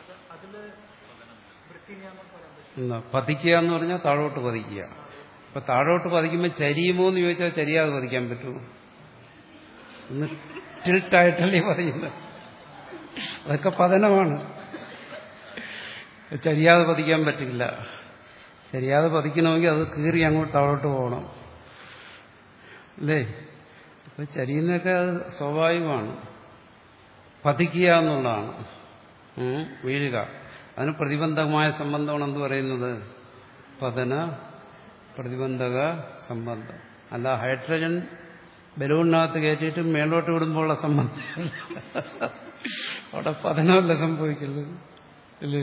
പതിക്കുക എന്ന് പറഞ്ഞാൽ താഴോട്ട് പതിക്കുക. അപ്പൊ താഴോട്ട് പതിക്കുമ്പോൾ ചരിയുമോ എന്ന് ചോദിച്ചാൽ ചരിയാതെ പതിക്കാൻ പറ്റുമോ? ഒന്ന് ടിൽട്ടായിട്ടല്ലേ പറയുന്നത്. അതൊക്കെ പതനമാണ്. ചരിയാതെ പതിക്കാൻ പറ്റില്ല. ചരിയാതെ പതിക്കണമെങ്കിൽ അത് കീറി അങ്ങോട്ട് താഴോട്ട് പോകണം അല്ലേ? അപ്പൊ ചരിയുന്നതൊക്കെ അത് സ്വാഭാവികമാണ്. പതിക്കുക എന്നുള്ളതാണ്, വീഴുക. അതിന് പ്രതിബന്ധകമായ സംബന്ധമാണ് എന്ത് പറയുന്നത്? പതന പ്രതിബന്ധക സംബന്ധം. അല്ല ഹൈഡ്രജൻ ബലൂണിനകത്ത് കയറ്റിയിട്ട് മേലോട്ട് വിടുമ്പോഴുള്ള സംബന്ധം. അവിടെ പതനമല്ല സംഭവിക്കുന്നത് അല്ലേ?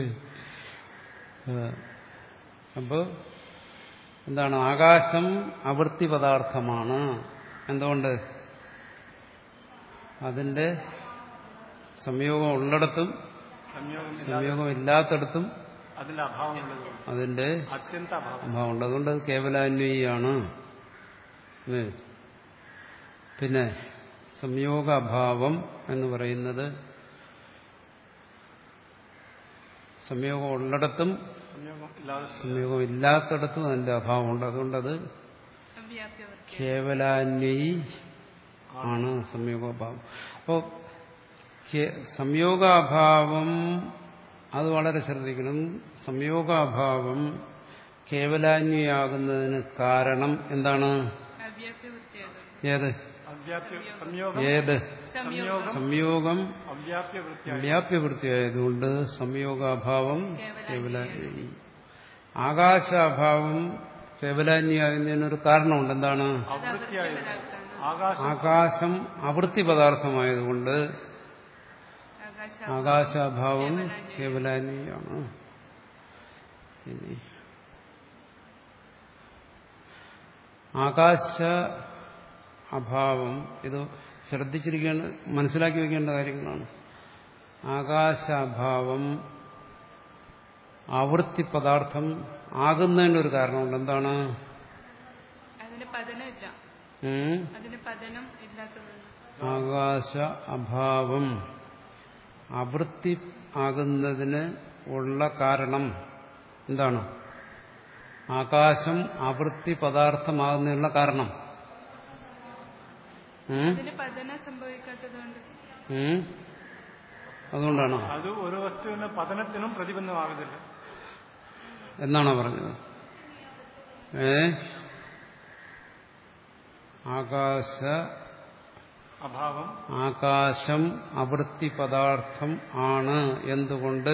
അപ്പോ എന്താണ്? ആകാശം ആവൃത്തി പദാർത്ഥമാണ്. എന്തുകൊണ്ട്? അതിന്റെ സംയോഗം ഉള്ളിടത്തും സംയോഗം ഇല്ലാത്തടത്തും അതിന്റെ അഭാവമുണ്ട്. അതുകൊണ്ട് അത് കേവലാന്വയിയാണ്. പിന്നെ സംയോഗ അഭാവം എന്ന് പറയുന്നത് സംയോഗം ഉള്ളിടത്തും സംയോഗം ഇല്ലാത്തടത്തും അതിന്റെ അഭാവമുണ്ട്. അതുകൊണ്ടത് കേവലാന്വയി ആണ് സംയോഗാഭാവം. അപ്പോൾ സംയോഗാഭാവം അത് വളരെ ശ്രദ്ധിക്കണം. സംയോഗാഭാവം കേവലാന്വയാകുന്നതിന് കാരണം എന്താണ്? ഏത് ഏത് സംയോഗം അവ്യാപ്യവൃത്തിയായതുകൊണ്ട് സംയോഗാഭാവം കേവലാന്വയി. ആകാശാഭാവം കേവലാന്വയാകുന്നതിനൊരു കാരണമുണ്ട്. എന്താണ്? ആകാശം ആവൃത്തി പദാർത്ഥമായതുകൊണ്ട് ആകാശാഭാവം കേവലാന്വയാണ്. ആകാശ അഭാവം ഇത് ശ്രദ്ധിച്ചിരിക്കേണ്ട, മനസ്സിലാക്കി വെക്കേണ്ട കാര്യങ്ങളാണ്. ആകാശാഭാവം ആവൃത്തി പദാർത്ഥം ആകുന്നതിനൊരു കാരണമുണ്ട്. എന്താണ്? ആകാശ അഭാവം ആവൃത്തി ആകുന്നതിന് ഉള്ള കാരണം എന്താണ്? ആകാശം ആവൃത്തി പദാർത്ഥമാകുന്നതിനുള്ള കാരണം അതുകൊണ്ടാണോ? അത് ഒരു വസ്തുവിന്റെ പതനത്തിനും പ്രതിബന്ധമാകുന്നില്ല എന്നാണോ പറഞ്ഞത്? ഏ ആകാശ അഭാവം ആകാശം ആവൃത്തി പദാർത്ഥം ആണ്. എന്തുകൊണ്ട്?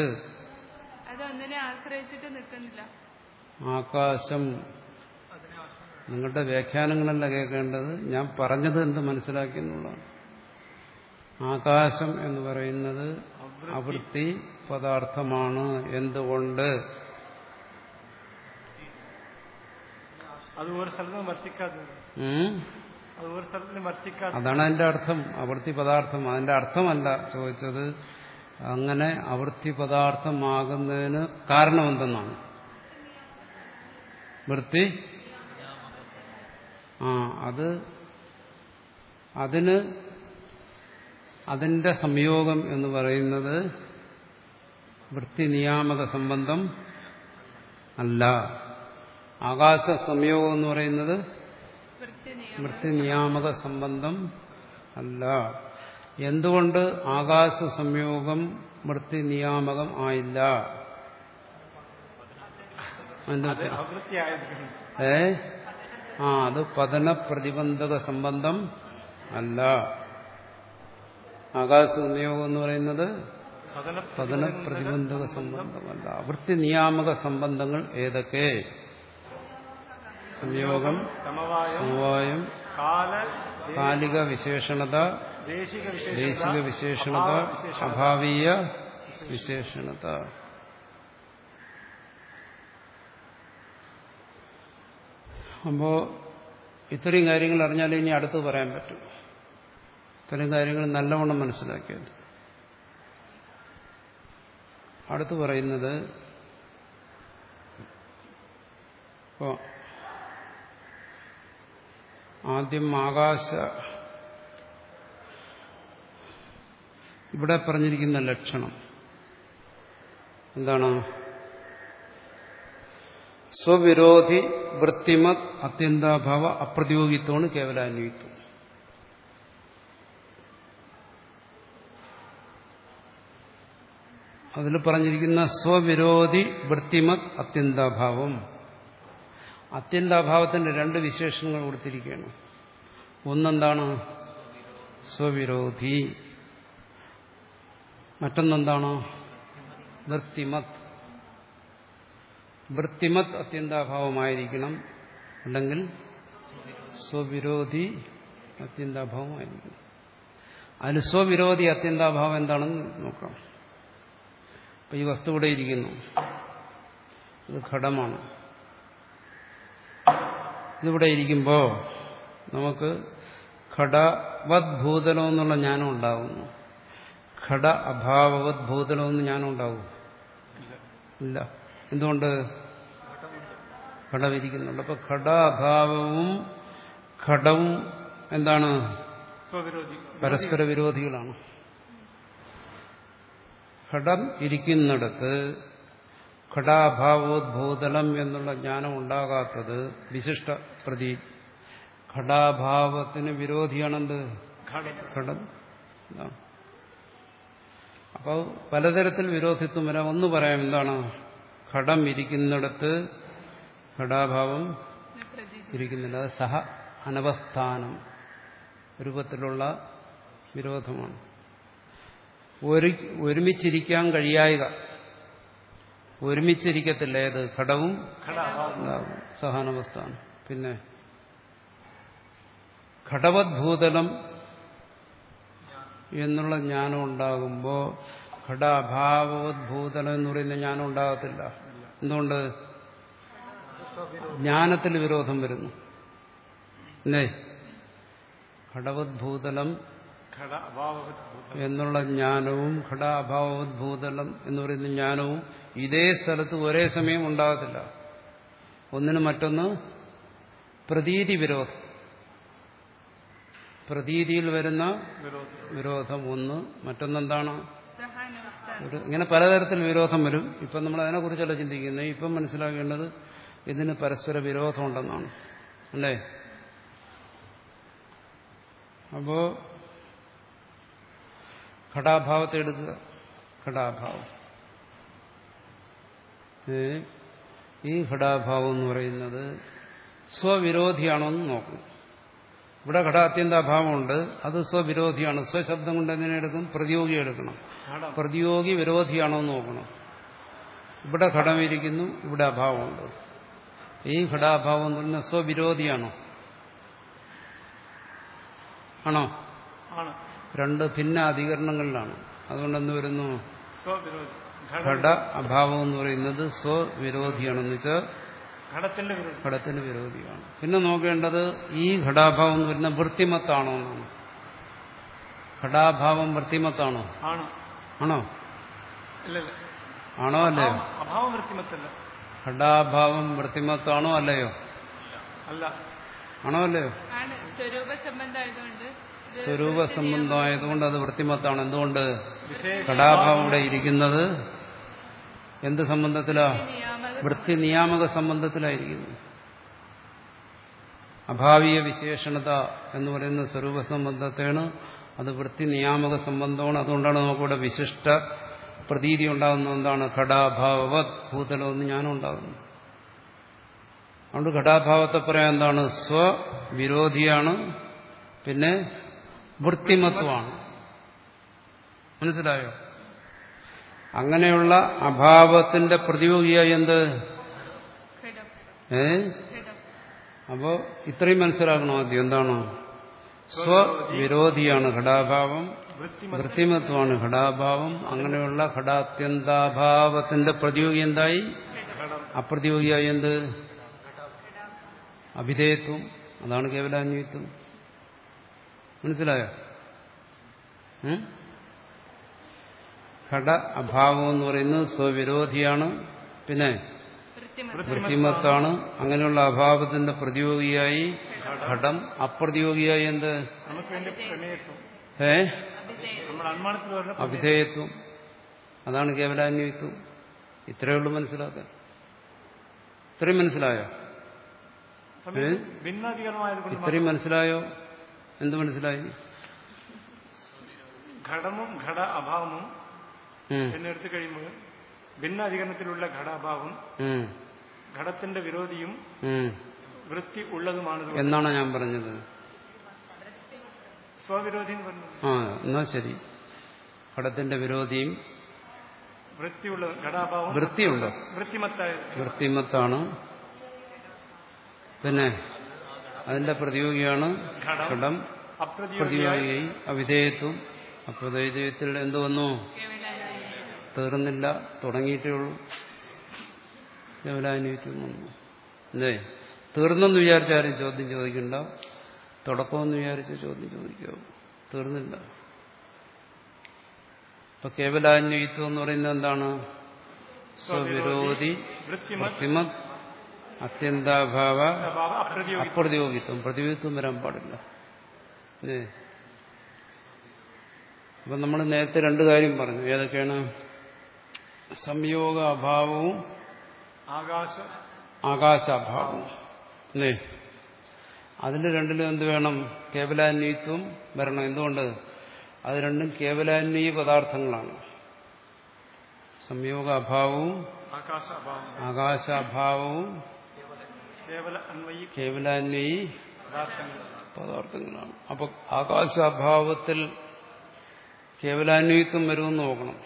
ആകാശം നിങ്ങളുടെ വ്യാഖ്യാനങ്ങളല്ല കേൾക്കേണ്ടത്, ഞാൻ പറഞ്ഞത് എന്ത് മനസ്സിലാക്കി എന്നുള്ളതാണ്. ആകാശം എന്ന് പറയുന്നത് ആവൃത്തി പദാർത്ഥമാണ്. എന്തുകൊണ്ട്? അത് ഒരു സ്ഥലത്തും വർത്തിക്കാത്തത്. അത് ഒരു സ്ഥലത്തും വർത്തിക്കാത്ത. അതാണ് അതിന്റെ അർത്ഥം. ആവൃത്തി പദാർത്ഥം. അതിന്റെ അർത്ഥമല്ല ചോദിച്ചത്. അങ്ങനെ ആവൃത്തി പദാർത്ഥമാകുന്നതിന് കാരണം എന്തെന്നാണ്. വൃത്തി ആ അത് അതിന് അതിന്റെ സംയോഗം എന്ന് പറയുന്നത് വൃത്തി നിയാമക സംബന്ധം അല്ല. ആകാശ സംയോഗം എന്ന് പറയുന്നത് വൃത്തി നിയാമക സംബന്ധം അല്ല. എന്തുകൊണ്ട് ആകാശ സംയോഗം വൃത്തി നിയാമകം ആയില്ല? ഏ ആ അത് പതന പ്രതിബന്ധക സംബന്ധം അല്ല. ആകാശ സംയോഗം എന്ന് പറയുന്നത് പതന പ്രതിബന്ധക സംബന്ധമല്ല. വൃത്തി നിയാമക സംബന്ധങ്ങൾ ഏതൊക്കെ? സംയോഗം, സമവായം, കാലിക വിശേഷണത, ദേശിക വിശേഷണത, അഭാവീയ വിശേഷണത. അപ്പോ ഇത്രയും കാര്യങ്ങൾ അറിഞ്ഞാലേ ഇനി അടുത്ത് പറയാൻ പറ്റും. ഇത്രയും കാര്യങ്ങൾ നല്ലവണ്ണം മനസ്സിലാക്കിയത്. അടുത്ത് പറയുന്നത് ഇപ്പോ ആദ്യം ആകാശ ഇവിടെ പറഞ്ഞിരിക്കുന്ന ലക്ഷണം എന്താണ്? സ്വവിരോധി വൃത്തിമത് അത്യന്താഭാവ അപ്രതിയോഗിത്വമാണ് കേവലാന്വയിത്വം. അതിൽ പറഞ്ഞിരിക്കുന്ന സ്വവിരോധി വൃത്തിമത് അത്യന്താഭാവം. അത്യന്താഭാവത്തിന്റെ രണ്ട് വിശേഷങ്ങൾ കൊടുത്തിരിക്കുകയാണ്. ഒന്നെന്താണ്? സ്വവിരോധി. മറ്റൊന്നെന്താണ്? വൃത്തിമത്. വൃത്തിമത് അത്യന്താഭാവമായിരിക്കണം, അല്ലെങ്കിൽ സ്വവിരോധി അത്യന്താഭാവമായിരിക്കണം. അതിൽ സ്വവിരോധി അത്യന്താഭാവം എന്താണെന്ന് നോക്കാം. അപ്പൊ ഈ വസ്തു ഇവിടെ ഇരിക്കുന്നു. ഇത് ഘടമാണ്. ഇതിവിടെ ഇരിക്കുമ്പോ നമുക്ക് ഘടവത് ഭൂതലം എന്നുള്ള ജ്ഞാനം ഉണ്ടാകുന്നു. ഘട അഭാവവത് ഭൂതലം എന്ന് ജ്ഞാനം ഉണ്ടാകും? ഇല്ല. എന്തുകൊണ്ട്? ഘടമിരിക്കുന്നുണ്ട്. അപ്പൊ ഘട അഭാവവും ഘടവും എന്താണ്? പരസ്പര വിരോധികളാണ്. ഘടം ഇരിക്കുന്നിടത്ത് ഘടാഭാവോദ്ഭൂതലം എന്നുള്ള ജ്ഞാനം ഉണ്ടാകാത്തത് വിശിഷ്ട പ്രതി. ഘടാഭാവത്തിന് വിരോധിയാണെന്ത്? ഘടം. അപ്പോൾ പലതരത്തിൽ വിരോധിത്വം വരാം. ഒന്ന് പറയാം, എന്താണ്? ഘടം ഇരിക്കുന്നിടത്ത് ഘടാഭാവം ഇരിക്കുന്നില്ല. അത് സഹ അനവസ്ഥാനം രൂപത്തിലുള്ള വിരോധമാണ്. ഒരു ഒരുമിച്ചിരിക്കാൻ കഴിയായിക. ഒരുമിച്ചിരിക്കത്തില്ല. ഏത്? ഘടവും സഹാനവസ്ഥാനം. പിന്നെ ഘടവദ്ഭൂതലം എന്നുള്ള ജ്ഞാനം ഉണ്ടാകുമ്പോൾ ഘടാഭാവോദ്ഭൂതലം എന്ന് പറയുന്ന ജ്ഞാനം ഉണ്ടാകത്തില്ല. എന്തുകൊണ്ട്? ജ്ഞാനത്തിൽ വിരോധം വരുന്നു. അല്ലേ? ഘടവദ്ഭൂതലം എന്നുള്ള ജ്ഞാനവും ഘടാഭാവോദ്ഭൂതലം എന്ന് പറയുന്ന ജ്ഞാനവും ഇതേ സ്ഥലത്ത് ഒരേ സമയം ഉണ്ടാകത്തില്ല. ഒന്നിന് മറ്റൊന്ന് പ്രതീതി വിരോധം. പ്രതീതിയിൽ വരുന്ന വിരോധം ഒന്ന്. മറ്റൊന്നെന്താണ്? ഇങ്ങനെ പലതരത്തിൽ വിരോധം വരും. ഇപ്പം നമ്മൾ അതിനെക്കുറിച്ചല്ല ചിന്തിക്കുന്നത്. ഇപ്പം മനസ്സിലാക്കേണ്ടത് ഇതിന് പരസ്പര വിരോധമുണ്ടെന്നാണ്. അല്ലേ? അപ്പോ ഘടാഭാവത്തെ എടുക്കുക. ഘടാഭാവം, ഈ ഘടാഭാവം എന്ന് പറയുന്നത് സ്വവിരോധിയാണോ എന്ന് നോക്കും. ഇവിടെ ഘടാത്യന്താഭാവമുണ്ട്. അത് സ്വവിരോധിയാണ്. സ്വശബ്ദം കൊണ്ട് എന്തിനെ എടുക്കും? പ്രതിയോഗി എടുക്കണം. പ്രതിയോഗി വിരോധിയാണോ എന്ന് നോക്കണം. ഇവിടെ ഘടമിരിക്കുന്നു, ഇവിടെ അഭാവമുണ്ട്. ഈ ഘടാഭാവം എന്ന് പറഞ്ഞാൽ സ്വവിരോധിയാണോ? ആണോ? രണ്ട് ഭിന്ന അധികരണങ്ങളിലാണ്. അതുകൊണ്ടെന്ന് വരുന്നു? ഘട അഭാവം എന്ന് പറയുന്നത് സ്വവിരോധിയാണെന്ന് വെച്ചാൽ ഘടത്തിന്റെ വിരോധി ഘടത്തിന് വിരോധിയാണ്. പിന്നെ നോക്കേണ്ടത് ഈ ഘടാഭാവം എന്ന് പറയുന്ന വൃത്തിമത്താണോ എന്നാണ്. ഘടാഭാവം വൃത്തിമത്താണോ? ആണ്. ആണോ? ഇല്ലല്ല. ആണോ അല്ലയോ? അഭാവം വൃത്തിമത്തല്ല. ഘടാഭാവം വൃത്തിമത്താണോ അല്ലയോ? അല്ല. ആണോ അല്ലയോ? ആണ്. സ്വരൂപ സംബന്ധമായതുകൊണ്ട് സ്വരൂപ സംബന്ധമായതുകൊണ്ട് അത് വൃത്തിമത്താണ്. എന്തുകൊണ്ട്? ഘടാഭാവം ഇവിടെ ഇരിക്കുന്നത് എന്ത് സംബന്ധത്തിലാ? വൃത്തി നിയാമക സംബന്ധത്തിലായിരിക്കുന്നു. അഭാവീയ വിശേഷണത എന്ന് പറയുന്ന സ്വരൂപ സംബന്ധത്തെയാണ്. അത് വൃത്തി നിയാമക സംബന്ധമാണ്. അതുകൊണ്ടാണ് നമുക്കിവിടെ വിശിഷ്ട പ്രതീതി ഉണ്ടാകുന്നത്. എന്താണ്? ഘടാഭാവവത് ഭൂതലം എന്ന് ജ്ഞാനം ഉണ്ടാകുന്നു. അതുകൊണ്ട് ഘടാഭാവത്തെ പറയാൻ എന്താണ്? സ്വവിരോധിയാണ്, പിന്നെ വൃത്തിമത്വമാണ്. മനസ്സിലായോ? അങ്ങനെയുള്ള അഭാവത്തിന്റെ പ്രതിയോഗിയായി എന്ത്? ഏ അപ്പോ ഇത്രയും മനസ്സിലാക്കണോ ആദ്യം? എന്താണോ? സ്വവിരോധിയാണ് ഘടാഭാവം, വൃത്തിമത്വമാണ് ഘടാഭാവം. അങ്ങനെയുള്ള ഘടാത്യന്താഭാവത്തിന്റെ പ്രതിയോഗി എന്തായി? അപ്രതിയോഗിയായി എന്ത്? അഭിധേയത്വം. അതാണ് കേവലാന്വയിത്വം. മനസ്സിലായോ? ഘട അഭാവം എന്ന് പറയുന്നത് സ്വവിരോധിയാണ്, പിന്നെ വൃത്തിമത്താണ്. അങ്ങനെയുള്ള അഭാവത്തിന്റെ പ്രതിയോഗിയായി ഘടം, അപ്രതിയോഗിയായി എന്ത്? ഏ അഭിധേയത്വം. അതാണ് കേവലാന്വയിത്വം. ഇത്രയേ ഉള്ളൂ മനസ്സിലാക്കാൻ. ഇത്രയും മനസ്സിലായോ? ഇത്രയും മനസ്സിലായോ? എന്ത് മനസ്സിലായി? ഘടമും ഘട അഭാവവും എന്നെടുത്തു കഴിയുമ്പോൾ ഭിന്ന അധികരണത്തിലുള്ള ഘടാഭാവം ഘടത്തിന്റെ വിരോധിയും വൃത്തി ഉള്ളതുമാണ് എന്നാണ് ഞാൻ പറഞ്ഞത്. സ്വവിരോധി എന്ന് പറഞ്ഞത്. ആ എന്നാ ശരി. ഘടത്തിന്റെ വിരോധിയും വൃത്തിയുള്ള ഘടാഭാവം. വൃത്തിയുണ്ടോ? വൃത്തിമത്തായ വൃത്തിമത്താണ്. പിന്നെ അതിന്റെ പ്രതിയോഗിയാണ് ഘടം. അപ്രതിയോഗിയായി അവിധേയത്വം. അപ്രതിയോഗത്തിൽ എന്ത് വന്നു? തീർന്നില്ല, തുടങ്ങിയിട്ടേ ഉള്ളൂ. കേവലാന്വയിത്വം വന്നു. എന്തേ? തീർന്നെന്ന് വിചാരിച്ചാരും ചോദ്യം ചോദിക്കണ്ട. തുടക്കമെന്ന് വിചാരിച്ച ചോദ്യം ചോദിക്കാവൂ. തീർന്നില്ല. ഇപ്പൊ കേവലാന്വയിത്വം എന്ന് പറയുന്നത് എന്താണ്? സ്വവിരോധി, വൃത്തിമത്, അത്യന്താഭാവ, അപ്രതിയോഗിത്വം. പ്രതിയോഗിത്വം വരാൻ പാടില്ല. ഏ അപ്പൊ നമ്മൾ നേരത്തെ രണ്ടു കാര്യം പറഞ്ഞു. ഏതൊക്കെയാണ്? സംയോഗ അഭാവവും ആകാശ ആകാശാഭാവവും. അല്ലേ? അതിൽ രണ്ടിലും എന്ത് വേണം? കേവലാന്വയിത്വം വരണം. എന്തുകൊണ്ട്? അത് രണ്ടും കേവലാന്വയി പദാർത്ഥങ്ങളാണ്. സംയോഗ അഭാവവും ആകാശാഭാവവും കേവലാന്വയി പദാർത്ഥങ്ങളാണ്. അപ്പൊ ആകാശാഭാവത്തിൽ കേവലാന്വയിത്വം വരുമെന്ന് നോക്കണം.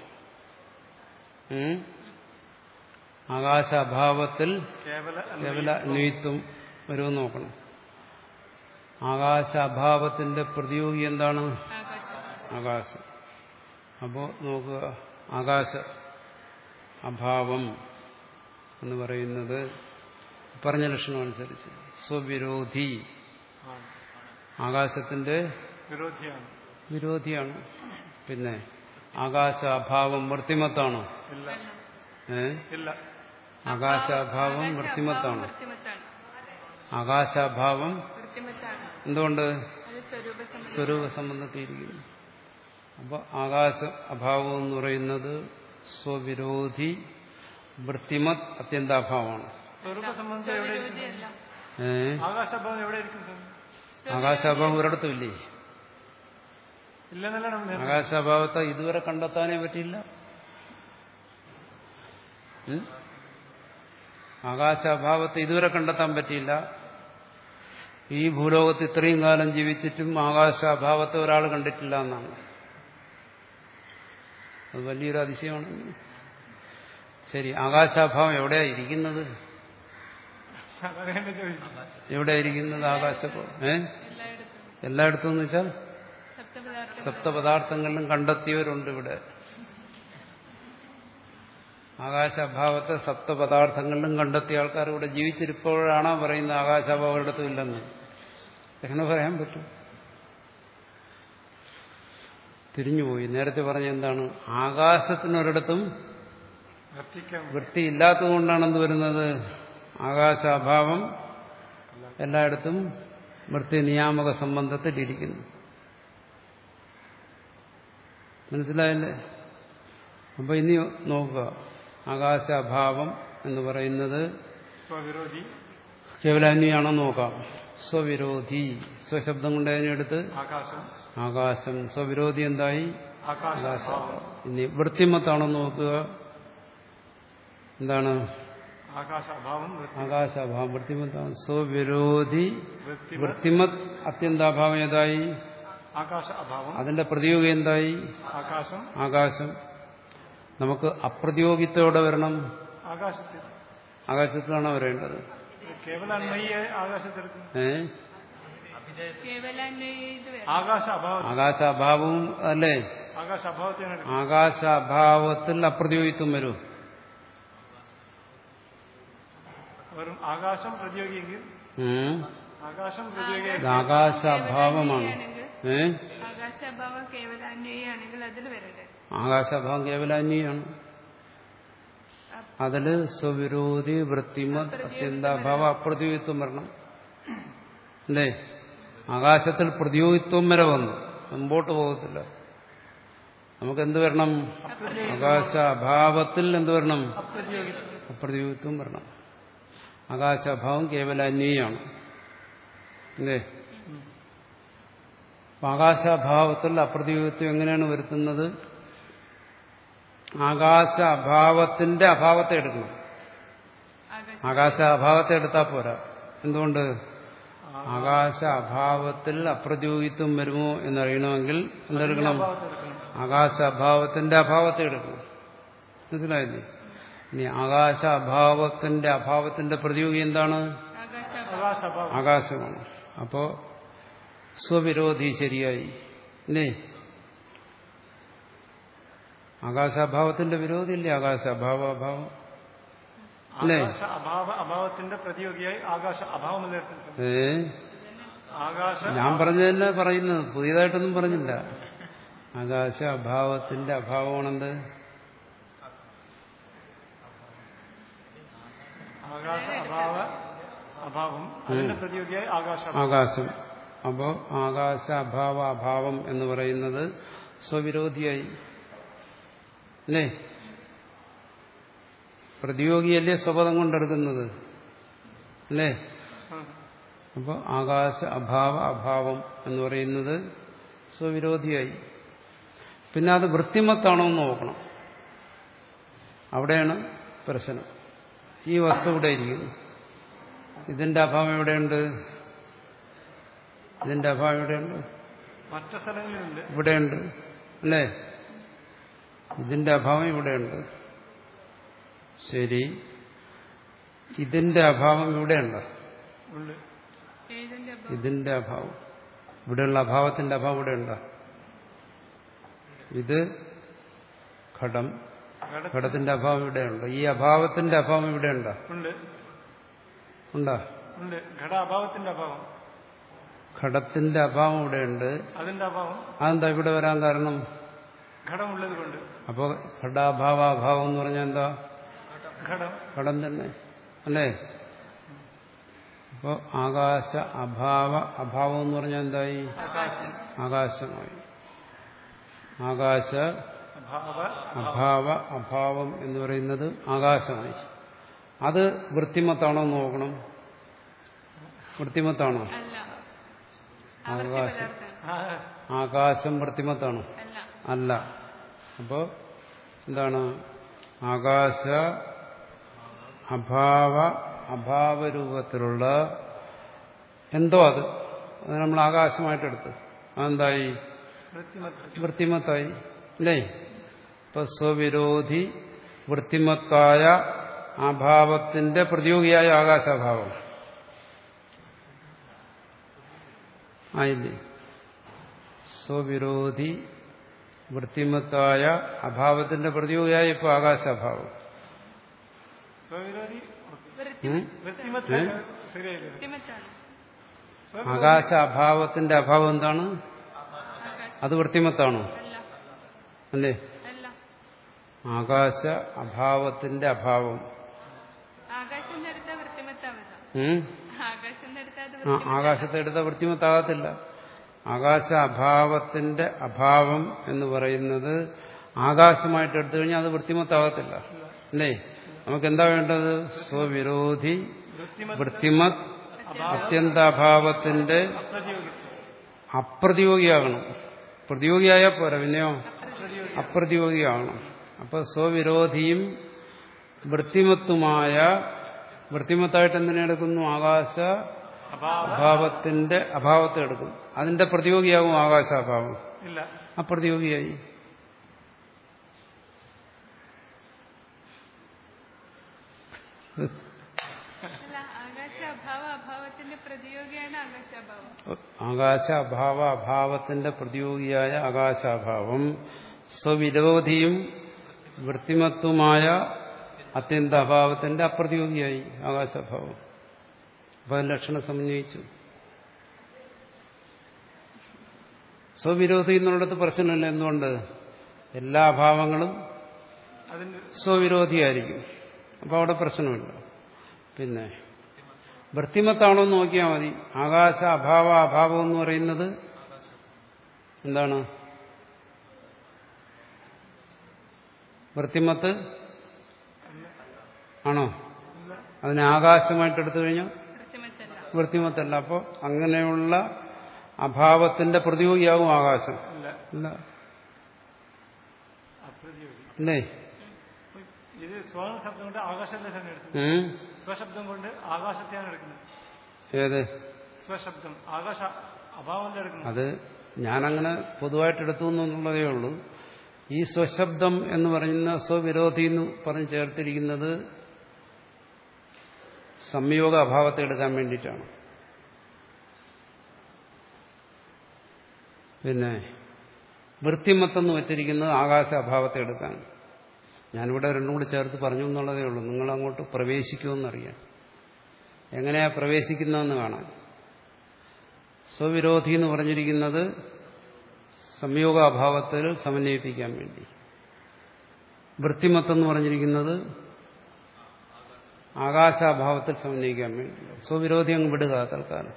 ആകാശാഭാവത്തിൽ കേവലാന്വയിത്വം വരുമെന്ന് നോക്കണം. ആകാശാഭാവത്തിന്റെ പ്രതിയോഗി എന്താണ്? ആകാശം. അപ്പോ നോക്കുക, ആകാശ അഭാവം എന്ന് പറയുന്നത് പറഞ്ഞ ലക്ഷണം അനുസരിച്ച് സ്വവിരോധി, ആകാശത്തിന്റെ വിരോധിയാണ്. പിന്നെ ആകാശാഭാവം വൃത്തിമത്താണോ? ഏ ആകാശാഭാവം വൃത്തിമത്താണോ? ആകാശാഭാവം എന്തുകൊണ്ട്? സ്വരൂപ സംബന്ധത്തിയിരിക്കുന്നു. അപ്പൊ ആകാശ അഭാവം എന്ന് പറയുന്നത് സ്വവിരോധി, വൃത്തിമത്, അത്യന്താഭാവമാണ്. ഏ ആകാശാഭാവം ഒരിടത്തും ഇല്ലേ? ആകാശാഭാവത്തെ ഇതുവരെ കണ്ടെത്താനേ പറ്റില്ല. ആകാശാഭാവത്തെ ഇതുവരെ കണ്ടെത്താൻ പറ്റിയില്ല. ഈ ഭൂലോകത്ത് ഇത്രയും കാലം ജീവിച്ചിട്ടും ആകാശാഭാവത്തെ ഒരാൾ കണ്ടിട്ടില്ല എന്നാണ്. അത് വലിയൊരു അതിശയമാണ്. ശരി, ആകാശാഭാവം എവിടെയാ ഇരിക്കുന്നത്? എവിടെയാ ഇരിക്കുന്നത് ആകാശഭാവം? ഏ എല്ലായിടത്തും എന്ന് വെച്ചാൽ സപ്തപദാർത്ഥങ്ങളിലും കണ്ടെത്തിയവരുണ്ട് ഇവിടെ. ആകാശാഭാവത്തെ സപ്തപദാർത്ഥങ്ങളിലും കണ്ടെത്തിയ ആൾക്കാർ ഇവിടെ ജീവിച്ചിരിപ്പോഴാണോ പറയുന്നത് ആകാശാഭാവം ഒരിടത്തും ഇല്ലെന്ന്? എങ്ങനെ പറയാൻ പറ്റും? തിരിഞ്ഞുപോയി. നേരത്തെ പറഞ്ഞ എന്താണ്? ആകാശത്തിനൊരിടത്തും വൃത്തിയില്ലാത്തതുകൊണ്ടാണ് എന്ത് വരുന്നത്? ആകാശാഭാവം എല്ലായിടത്തും വൃത്തി നിയാമക സംബന്ധത്തിലിരിക്കുന്നു. മനസ്സിലായല്ലേ? അപ്പൊ ഇനി നോക്കുക, ആകാശാഭാവം എന്ന് പറയുന്നത് സ്വവിരോധി കേവലാന്യാണോ നോക്കാം. സ്വവിരോധി, സ്വശബ്ദം കൊണ്ട് അതിനെടുത്ത് ആകാശം. ആകാശം. സ്വവിരോധി എന്തായി? ആകാശം. ഇനി വൃത്തിമത്താണോ നോക്കുക. എന്താണ്? ആകാശാഭാവം. ആകാശാഭാവം വൃത്തിമത്താണ്. സ്വവിരോധി വൃത്തിമത് അത്യന്താഭാവം ഏതായി? ആകാശ അഭാവം. അതിന്റെ പ്രതിയോഗി എന്തായി? ആകാശം. ആകാശം. നമുക്ക് അപ്രതിയോഗിത്തോടെ വരണം. ആകാശത്തിൽ. ആകാശത്തിലാണോ വരേണ്ടത്? കേവലാന്മയെ ആകാശത്തെടുക്കും. ഏ ആകാശ അഭാവം. ആകാശാഭാവവും അല്ലേ? ആകാശ അഭാവത്തെ ആകാശാഭാവത്തിൽ അപ്രതിയോഗിത്വം വരൂ. വെറും ആകാശം പ്രതിയോഗിയെങ്കിൽ ആകാശം പ്രതിയോഗി ആകാശാഭാവമാണ്. ഏ ആകാശാഭാവം കേവലാന്വയാണെങ്കിൽ അതിൽ വരണ്ടേ? ആകാശാഭാവം കേവലാന്യാണ്. അതില് സ്വവിരോധി വൃത്തിമത് അത്യന്താഭാവ അപ്രതിയോഗിത്വം വരണം. അല്ലേ? ആകാശത്തിൽ പ്രതിയോഗിത്വം വരെ വന്നു, മുമ്പോട്ട് പോകത്തില്ല. നമുക്ക് എന്ത് വരണം? ആകാശാഭാവത്തിൽ എന്ത് വരണം? അപ്രതിയോഗിത്വം വരണം. ആകാശാഭാവം കേവലാന്യാണ്. അല്ലേ? ആകാശാഭാവത്തിൽ അപ്രതിയോഗിത്വം എങ്ങനെയാണ് വരുത്തുന്നത്? ആകാശ അഭാവത്തിന്റെ അഭാവത്തെ എടുക്കണം. ആകാശ അഭാവത്തെ എടുത്താൽ പോരാ. എന്തുകൊണ്ട്? ആകാശ അഭാവത്തിൽ അപ്രതിയോഗിത്വം വരുമോ എന്നറിയണമെങ്കിൽ എന്തെടുക്കണം? ആകാശ അഭാവത്തിന്റെ അഭാവത്തെ എടുക്കണം. മനസ്സിലായില്ലേ? ഇനി ആകാശ അഭാവത്തിന്റെ അഭാവത്തിന്റെ പ്രതിയോഗി എന്താണ്? ആകാശമാണ്. അപ്പോ സ്വവിരോധി ശരിയായി. ഇല്ലേ? ആകാശാഭാവത്തിന്റെ വിരോധിയില്ലേ? ആകാശാഭാവ അഭാവം അല്ലേ? അഭാവത്തിന്റെ പ്രതിയോഗിയായി ആകാശ അഭാവം. ഏ ഞാൻ പറഞ്ഞതന്നെ പറയുന്നത്, പുതിയതായിട്ടൊന്നും പറഞ്ഞില്ല. ആകാശ അഭാവത്തിന്റെ അഭാവമാണെന്ത്? ആകാശ അഭാവ അഭാവം അതിന്റെ പ്രതിയോഗിയായി ആകാശം. അപ്പോ ആകാശ അഭാവ അഭാവം എന്ന് പറയുന്നത് സ്വവിരോധിയായി. അല്ലേ? പ്രതിയോഗിയല്ലേ സ്വപദം കൊണ്ടെടുക്കുന്നത്. അല്ലേ? അപ്പോൾ ആകാശ അഭാവ അഭാവം എന്ന് പറയുന്നത് സ്വവിരോധിയായി. പിന്നെ അത് വൃത്തിമത്താണോ എന്ന് നോക്കണം. അവിടെയാണ് പ്രശ്നം. ഈ വസ്തു ഇവിടെ ഇരിക്കുന്നു, ഇതിന്റെ അഭാവം എവിടെയുണ്ട്? ഇതിന്റെ അഭാവം എവിടെയുണ്ട്? മറ്റു സ്ഥലങ്ങളിലുണ്ട്. ഇവിടെയുണ്ട്. അല്ലേ? ഇതിന്റെ അഭാവം ഇവിടെയുണ്ട്. ശരി, ഇതിന്റെ അഭാവം ഇവിടെയുണ്ട്. ഇതിന്റെ അഭാവം ഇവിടെയുള്ള അഭാവത്തിന്റെ അഭാവം ഇവിടെയുണ്ട്. ഇത് ഘടം, ഘടത്തിന്റെ അഭാവം ഇവിടെയുണ്ട്. ഈ അഭാവത്തിന്റെ അഭാവം ഇവിടെയുണ്ട്. ഉണ്ടോ? ഘടാഭാവത്തിന്റെ അഭാവം. ഘടത്തിന്റെ അഭാവം ഇവിടെയുണ്ട്. അതിന്റെ അഭാവം അതെന്താ ഇവിടെ വരാൻ കാരണം? ഘടമുള്ളത് കൊണ്ട്. അപ്പോ ഘടാഭാവ അഭാവം എന്ന് പറഞ്ഞാൽ എന്താ? ഘടം. ഘടം തന്നെ അല്ലേ? അപ്പോ ആകാശ അഭാവ അഭാവം എന്ന് പറഞ്ഞാൽ എന്തായി? ആകാശമായി. ആകാശ അഭാവ അഭാവം എന്ന് പറയുന്നത് ആകാശമായി. അത് വൃത്തിമത്താണോ നോക്കണം. വൃത്തിമത്താണോ? ആകാശം ആകാശം വൃത്തിമത്താണോ? അല്ല. അപ്പോ എന്താണ്? ആകാശ അഭാവ അഭാവരൂപത്തിലുള്ള എന്തോ അത് അത് നമ്മൾ ആകാശമായിട്ടെടുത്ത് അതെന്തായി? വൃത്തിമത്തായി. അല്ലേ? ഇപ്പൊ സ്വവിരോധി വൃത്തിമത്തായ അഭാവത്തിന്റെ പ്രതിയോഗിയായ ആകാശാഭാവം ആയില്ലേ? സ്വവിരോധി വൃത്തിമത്തായ അഭാവത്തിന്റെ പ്രതിയോഗിയായ ഇപ്പൊ ആകാശാഭാവം. സ്വവിരോധി ഉം? വൃത്തിമത്ത് ഏ? ശരിയായില്ലേ? വൃത്തിമത്താണ്. ആകാശ അഭാവത്തിന്റെ അഭാവം എന്താണ്? ആകാശം അത് വൃത്തിമത്താണോ? അല്ല. അല്ലേ? അല്ല. ആകാശ അഭാവത്തിന്റെ അഭാവം. ആകാശം എടുത്താൽ വൃത്തിമത്താവില്ല. ഉം? ആകാശം എടുത്താൽ അത് ആ വൃത്തിമത്താവില്ല. ആകാശത്തെ എടുത്ത വൃത്തിമത്താകത്തില്ല. ആകാശ അഭാവത്തിന്റെ അഭാവം എന്ന് പറയുന്നത് ആകാശമായിട്ട് എടുത്തു കഴിഞ്ഞാൽ അത് വൃത്തിമത്താകത്തില്ല. അല്ലേ? നമുക്ക് എന്താ വേണ്ടത്? സ്വവിരോധി വൃത്തിമത് അത്യന്താഭാവത്തിന്റെ അപ്രതിയോഗിയാകണം. പ്രതിയോഗിയായാൽ പോരാ, പിന്നെയോ അപ്രതിയോഗിയാകണം. അപ്പൊ സ്വവിരോധിയും വൃത്തിമത്തുമായ വൃത്തിമത്തായിട്ട് എന്തിനെ എടുക്കുന്നു? ആകാശ അഭാവത്തിന്റെ അഭാവത്തെ എടുക്കും. അതിന്റെ പ്രതിയോഗിയാകും ആകാശാഭാവം. ഇല്ല. അപ്രതിയോഗിയായി. അല്ല, ആകാശ അഭാവ അഭാവത്തിന്റെ പ്രതിയോഗിയാണ് ആകാശാഭാവം. ആകാശ അഭാവ അഭാവത്തിന്റെ പ്രതിയോഗിയായ ആകാശാഭാവം സ്വവിരോധിയും വൃത്തിമത്തുമായ അത്യന്താഭാവത്തിന്റെ അപ്രതിയോഗിയായി ആകാശാഭാവം. അപ്പൊ ലക്ഷണം സമന്വയിച്ചു. സ്വവിരോധി എന്നുള്ളിടത്ത് പ്രശ്നമില്ല. എന്തുകൊണ്ട്? എല്ലാ അഭാവങ്ങളും സ്വവിരോധിയായിരിക്കും. അപ്പൊ അവിടെ പ്രശ്നമില്ല. പിന്നെ വൃത്തിമത്താണോ എന്ന് നോക്കിയാൽ മതി. ആകാശ അഭാവ അഭാവം എന്ന് പറയുന്നത് എന്താണ്? വൃത്തിമത്ത് ആണോ? അതിനെ ആകാശമായിട്ട് എടുത്തു കഴിഞ്ഞാൽ വൃത്തിമത്തല്ല. വൃത്തിമത്തല്ല. അപ്പോൾ അങ്ങനെയുള്ള അഭാവത്തിന്റെ പ്രതിയോഗിയാകും ആകാശം. ഇല്ല. അല്ലേ? ഇത് സ്വശബ്ദം കൊണ്ട് ആകാശത്തെ തന്നെ എടുക്കുന്നത്. ഉം? സ്വശബ്ദം കൊണ്ട് ആകാശത്തെയാണ് എടുക്കുന്നത്. ഏത് സ്വശബ്ദം ആകാശ അഭാവത്തെ എടുക്കുന്നത്. അത് ഞാനങ്ങനെ പൊതുവായിട്ട് എടുത്തു എന്നുള്ളതേ ഉള്ളൂ. ഈ സ്വശബ്ദം എന്ന് പറയുന്ന സ്വവിരോധി എന്ന് പറഞ്ഞ് ചേർത്തിരിക്കുന്നത് സംയോഗ അഭാവത്തെ എടുക്കാൻ വേണ്ടിയിട്ടാണ്. പിന്നെ വൃത്തിമത്തെന്ന് വച്ചിരിക്കുന്നത് ആകാശ അഭാവത്തെ എടുക്കാൻ. ഞാനിവിടെ രണ്ടും കൂടി ചേർത്ത് പറഞ്ഞു എന്നുള്ളതേ ഉള്ളൂ. നിങ്ങൾ അങ്ങോട്ട് പ്രവേശിക്കുമെന്നറിയാം. എങ്ങനെയാ പ്രവേശിക്കുന്നതെന്ന് കാണാൻ. സ്വവിരോധി എന്ന് പറഞ്ഞിരിക്കുന്നത് സംയോഗാഭാവത്തിൽ സമന്വയിപ്പിക്കാൻ വേണ്ടി. വൃത്തിമത്തെന്ന് പറഞ്ഞിരിക്കുന്നത് ആകാശാഭാവത്തിൽ സമന്വയിക്കാൻ വേണ്ടി. സ്വവിരോധി അങ്ങ് വിടുക തൽക്കാലം.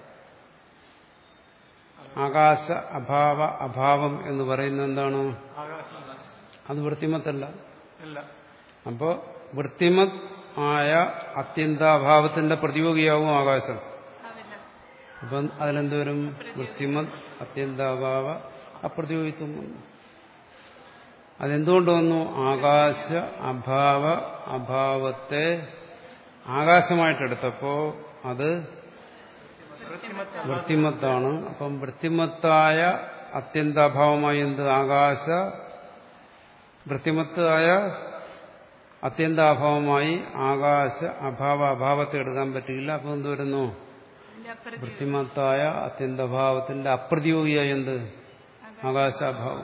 ആകാശ അഭാവ അഭാവം എന്ന് പറയുന്നത് എന്താണ്? അത് വൃത്തിമത്തല്ല. അപ്പോ വൃത്തിമത് ആയ അത്യന്താഭാവത്തിന്റെ പ്രതിയോഗിയാവും ആകാശം. അപ്പം അതിലെന്തോരും? വൃത്തിമത് അത്യന്താഭാവ അപ്രതിയോഗിത്വം വന്നു. അതെന്തുകൊണ്ട് വന്നു? ആകാശ അഭാവ അഭാവത്തെ ആകാശമായിട്ടെടുത്തപ്പോ അത് വൃത്തിമത്താണ്. അപ്പം വൃത്തിമത്തായ അത്യന്താഭാവമായി എന്ത്? ആകാശ വൃത്തിമത്തായ അത്യന്താഭാവമായി ആകാശ അഭാവ അഭാവത്തെ എടുക്കാൻ പറ്റില്ല. അപ്പം എന്ത് വരുന്നു? വൃത്തിമത്തായ അത്യന്താഭാവത്തിന്റെ അപ്രതിയോഗിയായി എന്ത്? ആകാശാഭാവം.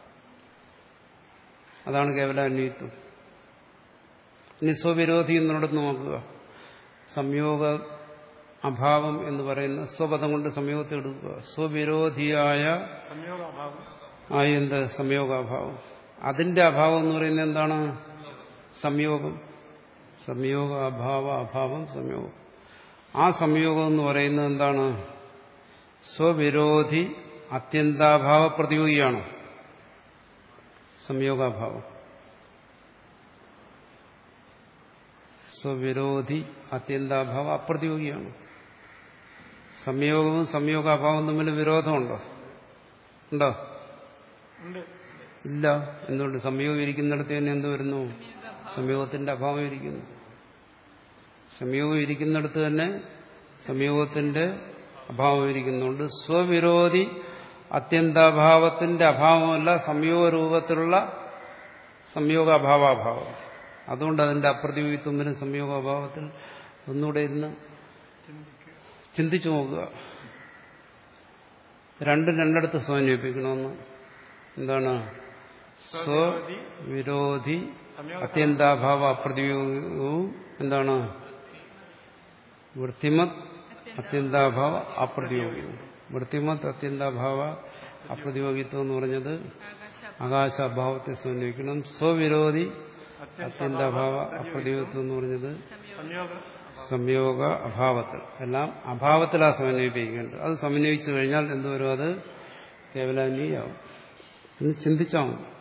അതാണ് കേവലാന്വയിത്വം. ഇനി സ്വവിരോധി എന്നുള്ളത് നോക്കുക. സംയോഗ അഭാവം എന്ന് പറയുന്ന സ്വപദം കൊണ്ട് സംയോഗത്തെ എടുക്കുക. സ്വവിരോധിയായ ആയ എന്ത്? സംയോഗാഭാവം. അതിന്റെ അഭാവം എന്ന് പറയുന്നത് എന്താണ്? സംയോഗം. സംയോഗ അഭാവ അഭാവം സംയോഗം. ആ സംയോഗം എന്ന് പറയുന്നത് എന്താണ്? സ്വവിരോധി അത്യന്താഭാവ പ്രതിയോഗിയാണ് സംയോഗാഭാവം. സ്വവിരോധി അത്യന്താഭാവ അപ്രതിയോഗിയാണ്. സംയോഗവും സംയോഗാഭാവവും തമ്മിൽ വിരോധമുണ്ടോ? ഉണ്ടോ? ഇല്ല. എന്തുകൊണ്ട്? സംയോഗം ഇരിക്കുന്നിടത്ത് തന്നെ എന്ത് വരുന്നു? സംയോഗത്തിന്റെ അഭാവം ഇരിക്കുന്നു. സംയോഗം ഇരിക്കുന്നിടത്ത് തന്നെ സംയോഗത്തിന്റെ അഭാവം ഇരിക്കുന്നുണ്ട്. സ്വവിരോധി അത്യന്താഭാവത്തിന്റെ അഭാവമല്ല, സംയോഗ രൂപത്തിലുള്ള സംയോഗാഭാവാഭാവം. അതുകൊണ്ട് അതിന്റെ അപ്രതിയോഗിത്വം വരും സംയോഗാഭാവത്തിൽ. ഒന്നുകൂടെ ഇരുന്ന് ചിന്തിച്ചു നോക്കുക. രണ്ടും രണ്ടിടത്ത് സമന്വയിപ്പിക്കണമെന്ന്. എന്താണ്? സ്വവിരോധി അത്യന്താഭാവ അപ്രതിയോഗവും എന്താണ്? വൃത്തിമത് അത്യന്താഭാവ അപ്രതിയോഗിത്വം. വൃത്തിമത് അത്യന്താഭാവ അപ്രതിയോഗിത്വം എന്ന് പറഞ്ഞത് ആകാശ അഭാവത്തെ സമന്വയിക്കണം. സ്വവിരോധി അത്യന്താഭാവ അപ്രതിയോഗിത്വം എന്ന് പറഞ്ഞത് സംയോഗ അഭാവത്തിൽ. എല്ലാം അഭാവത്തിലാ സമന്വയിപ്പിക്കേണ്ടത്. അത് സമന്വയിച്ചു കഴിഞ്ഞാൽ എന്തുവരും? അത് കേവലാന്വയാവും. ഒന്ന് ചിന്തിച്ചാൽ മതി.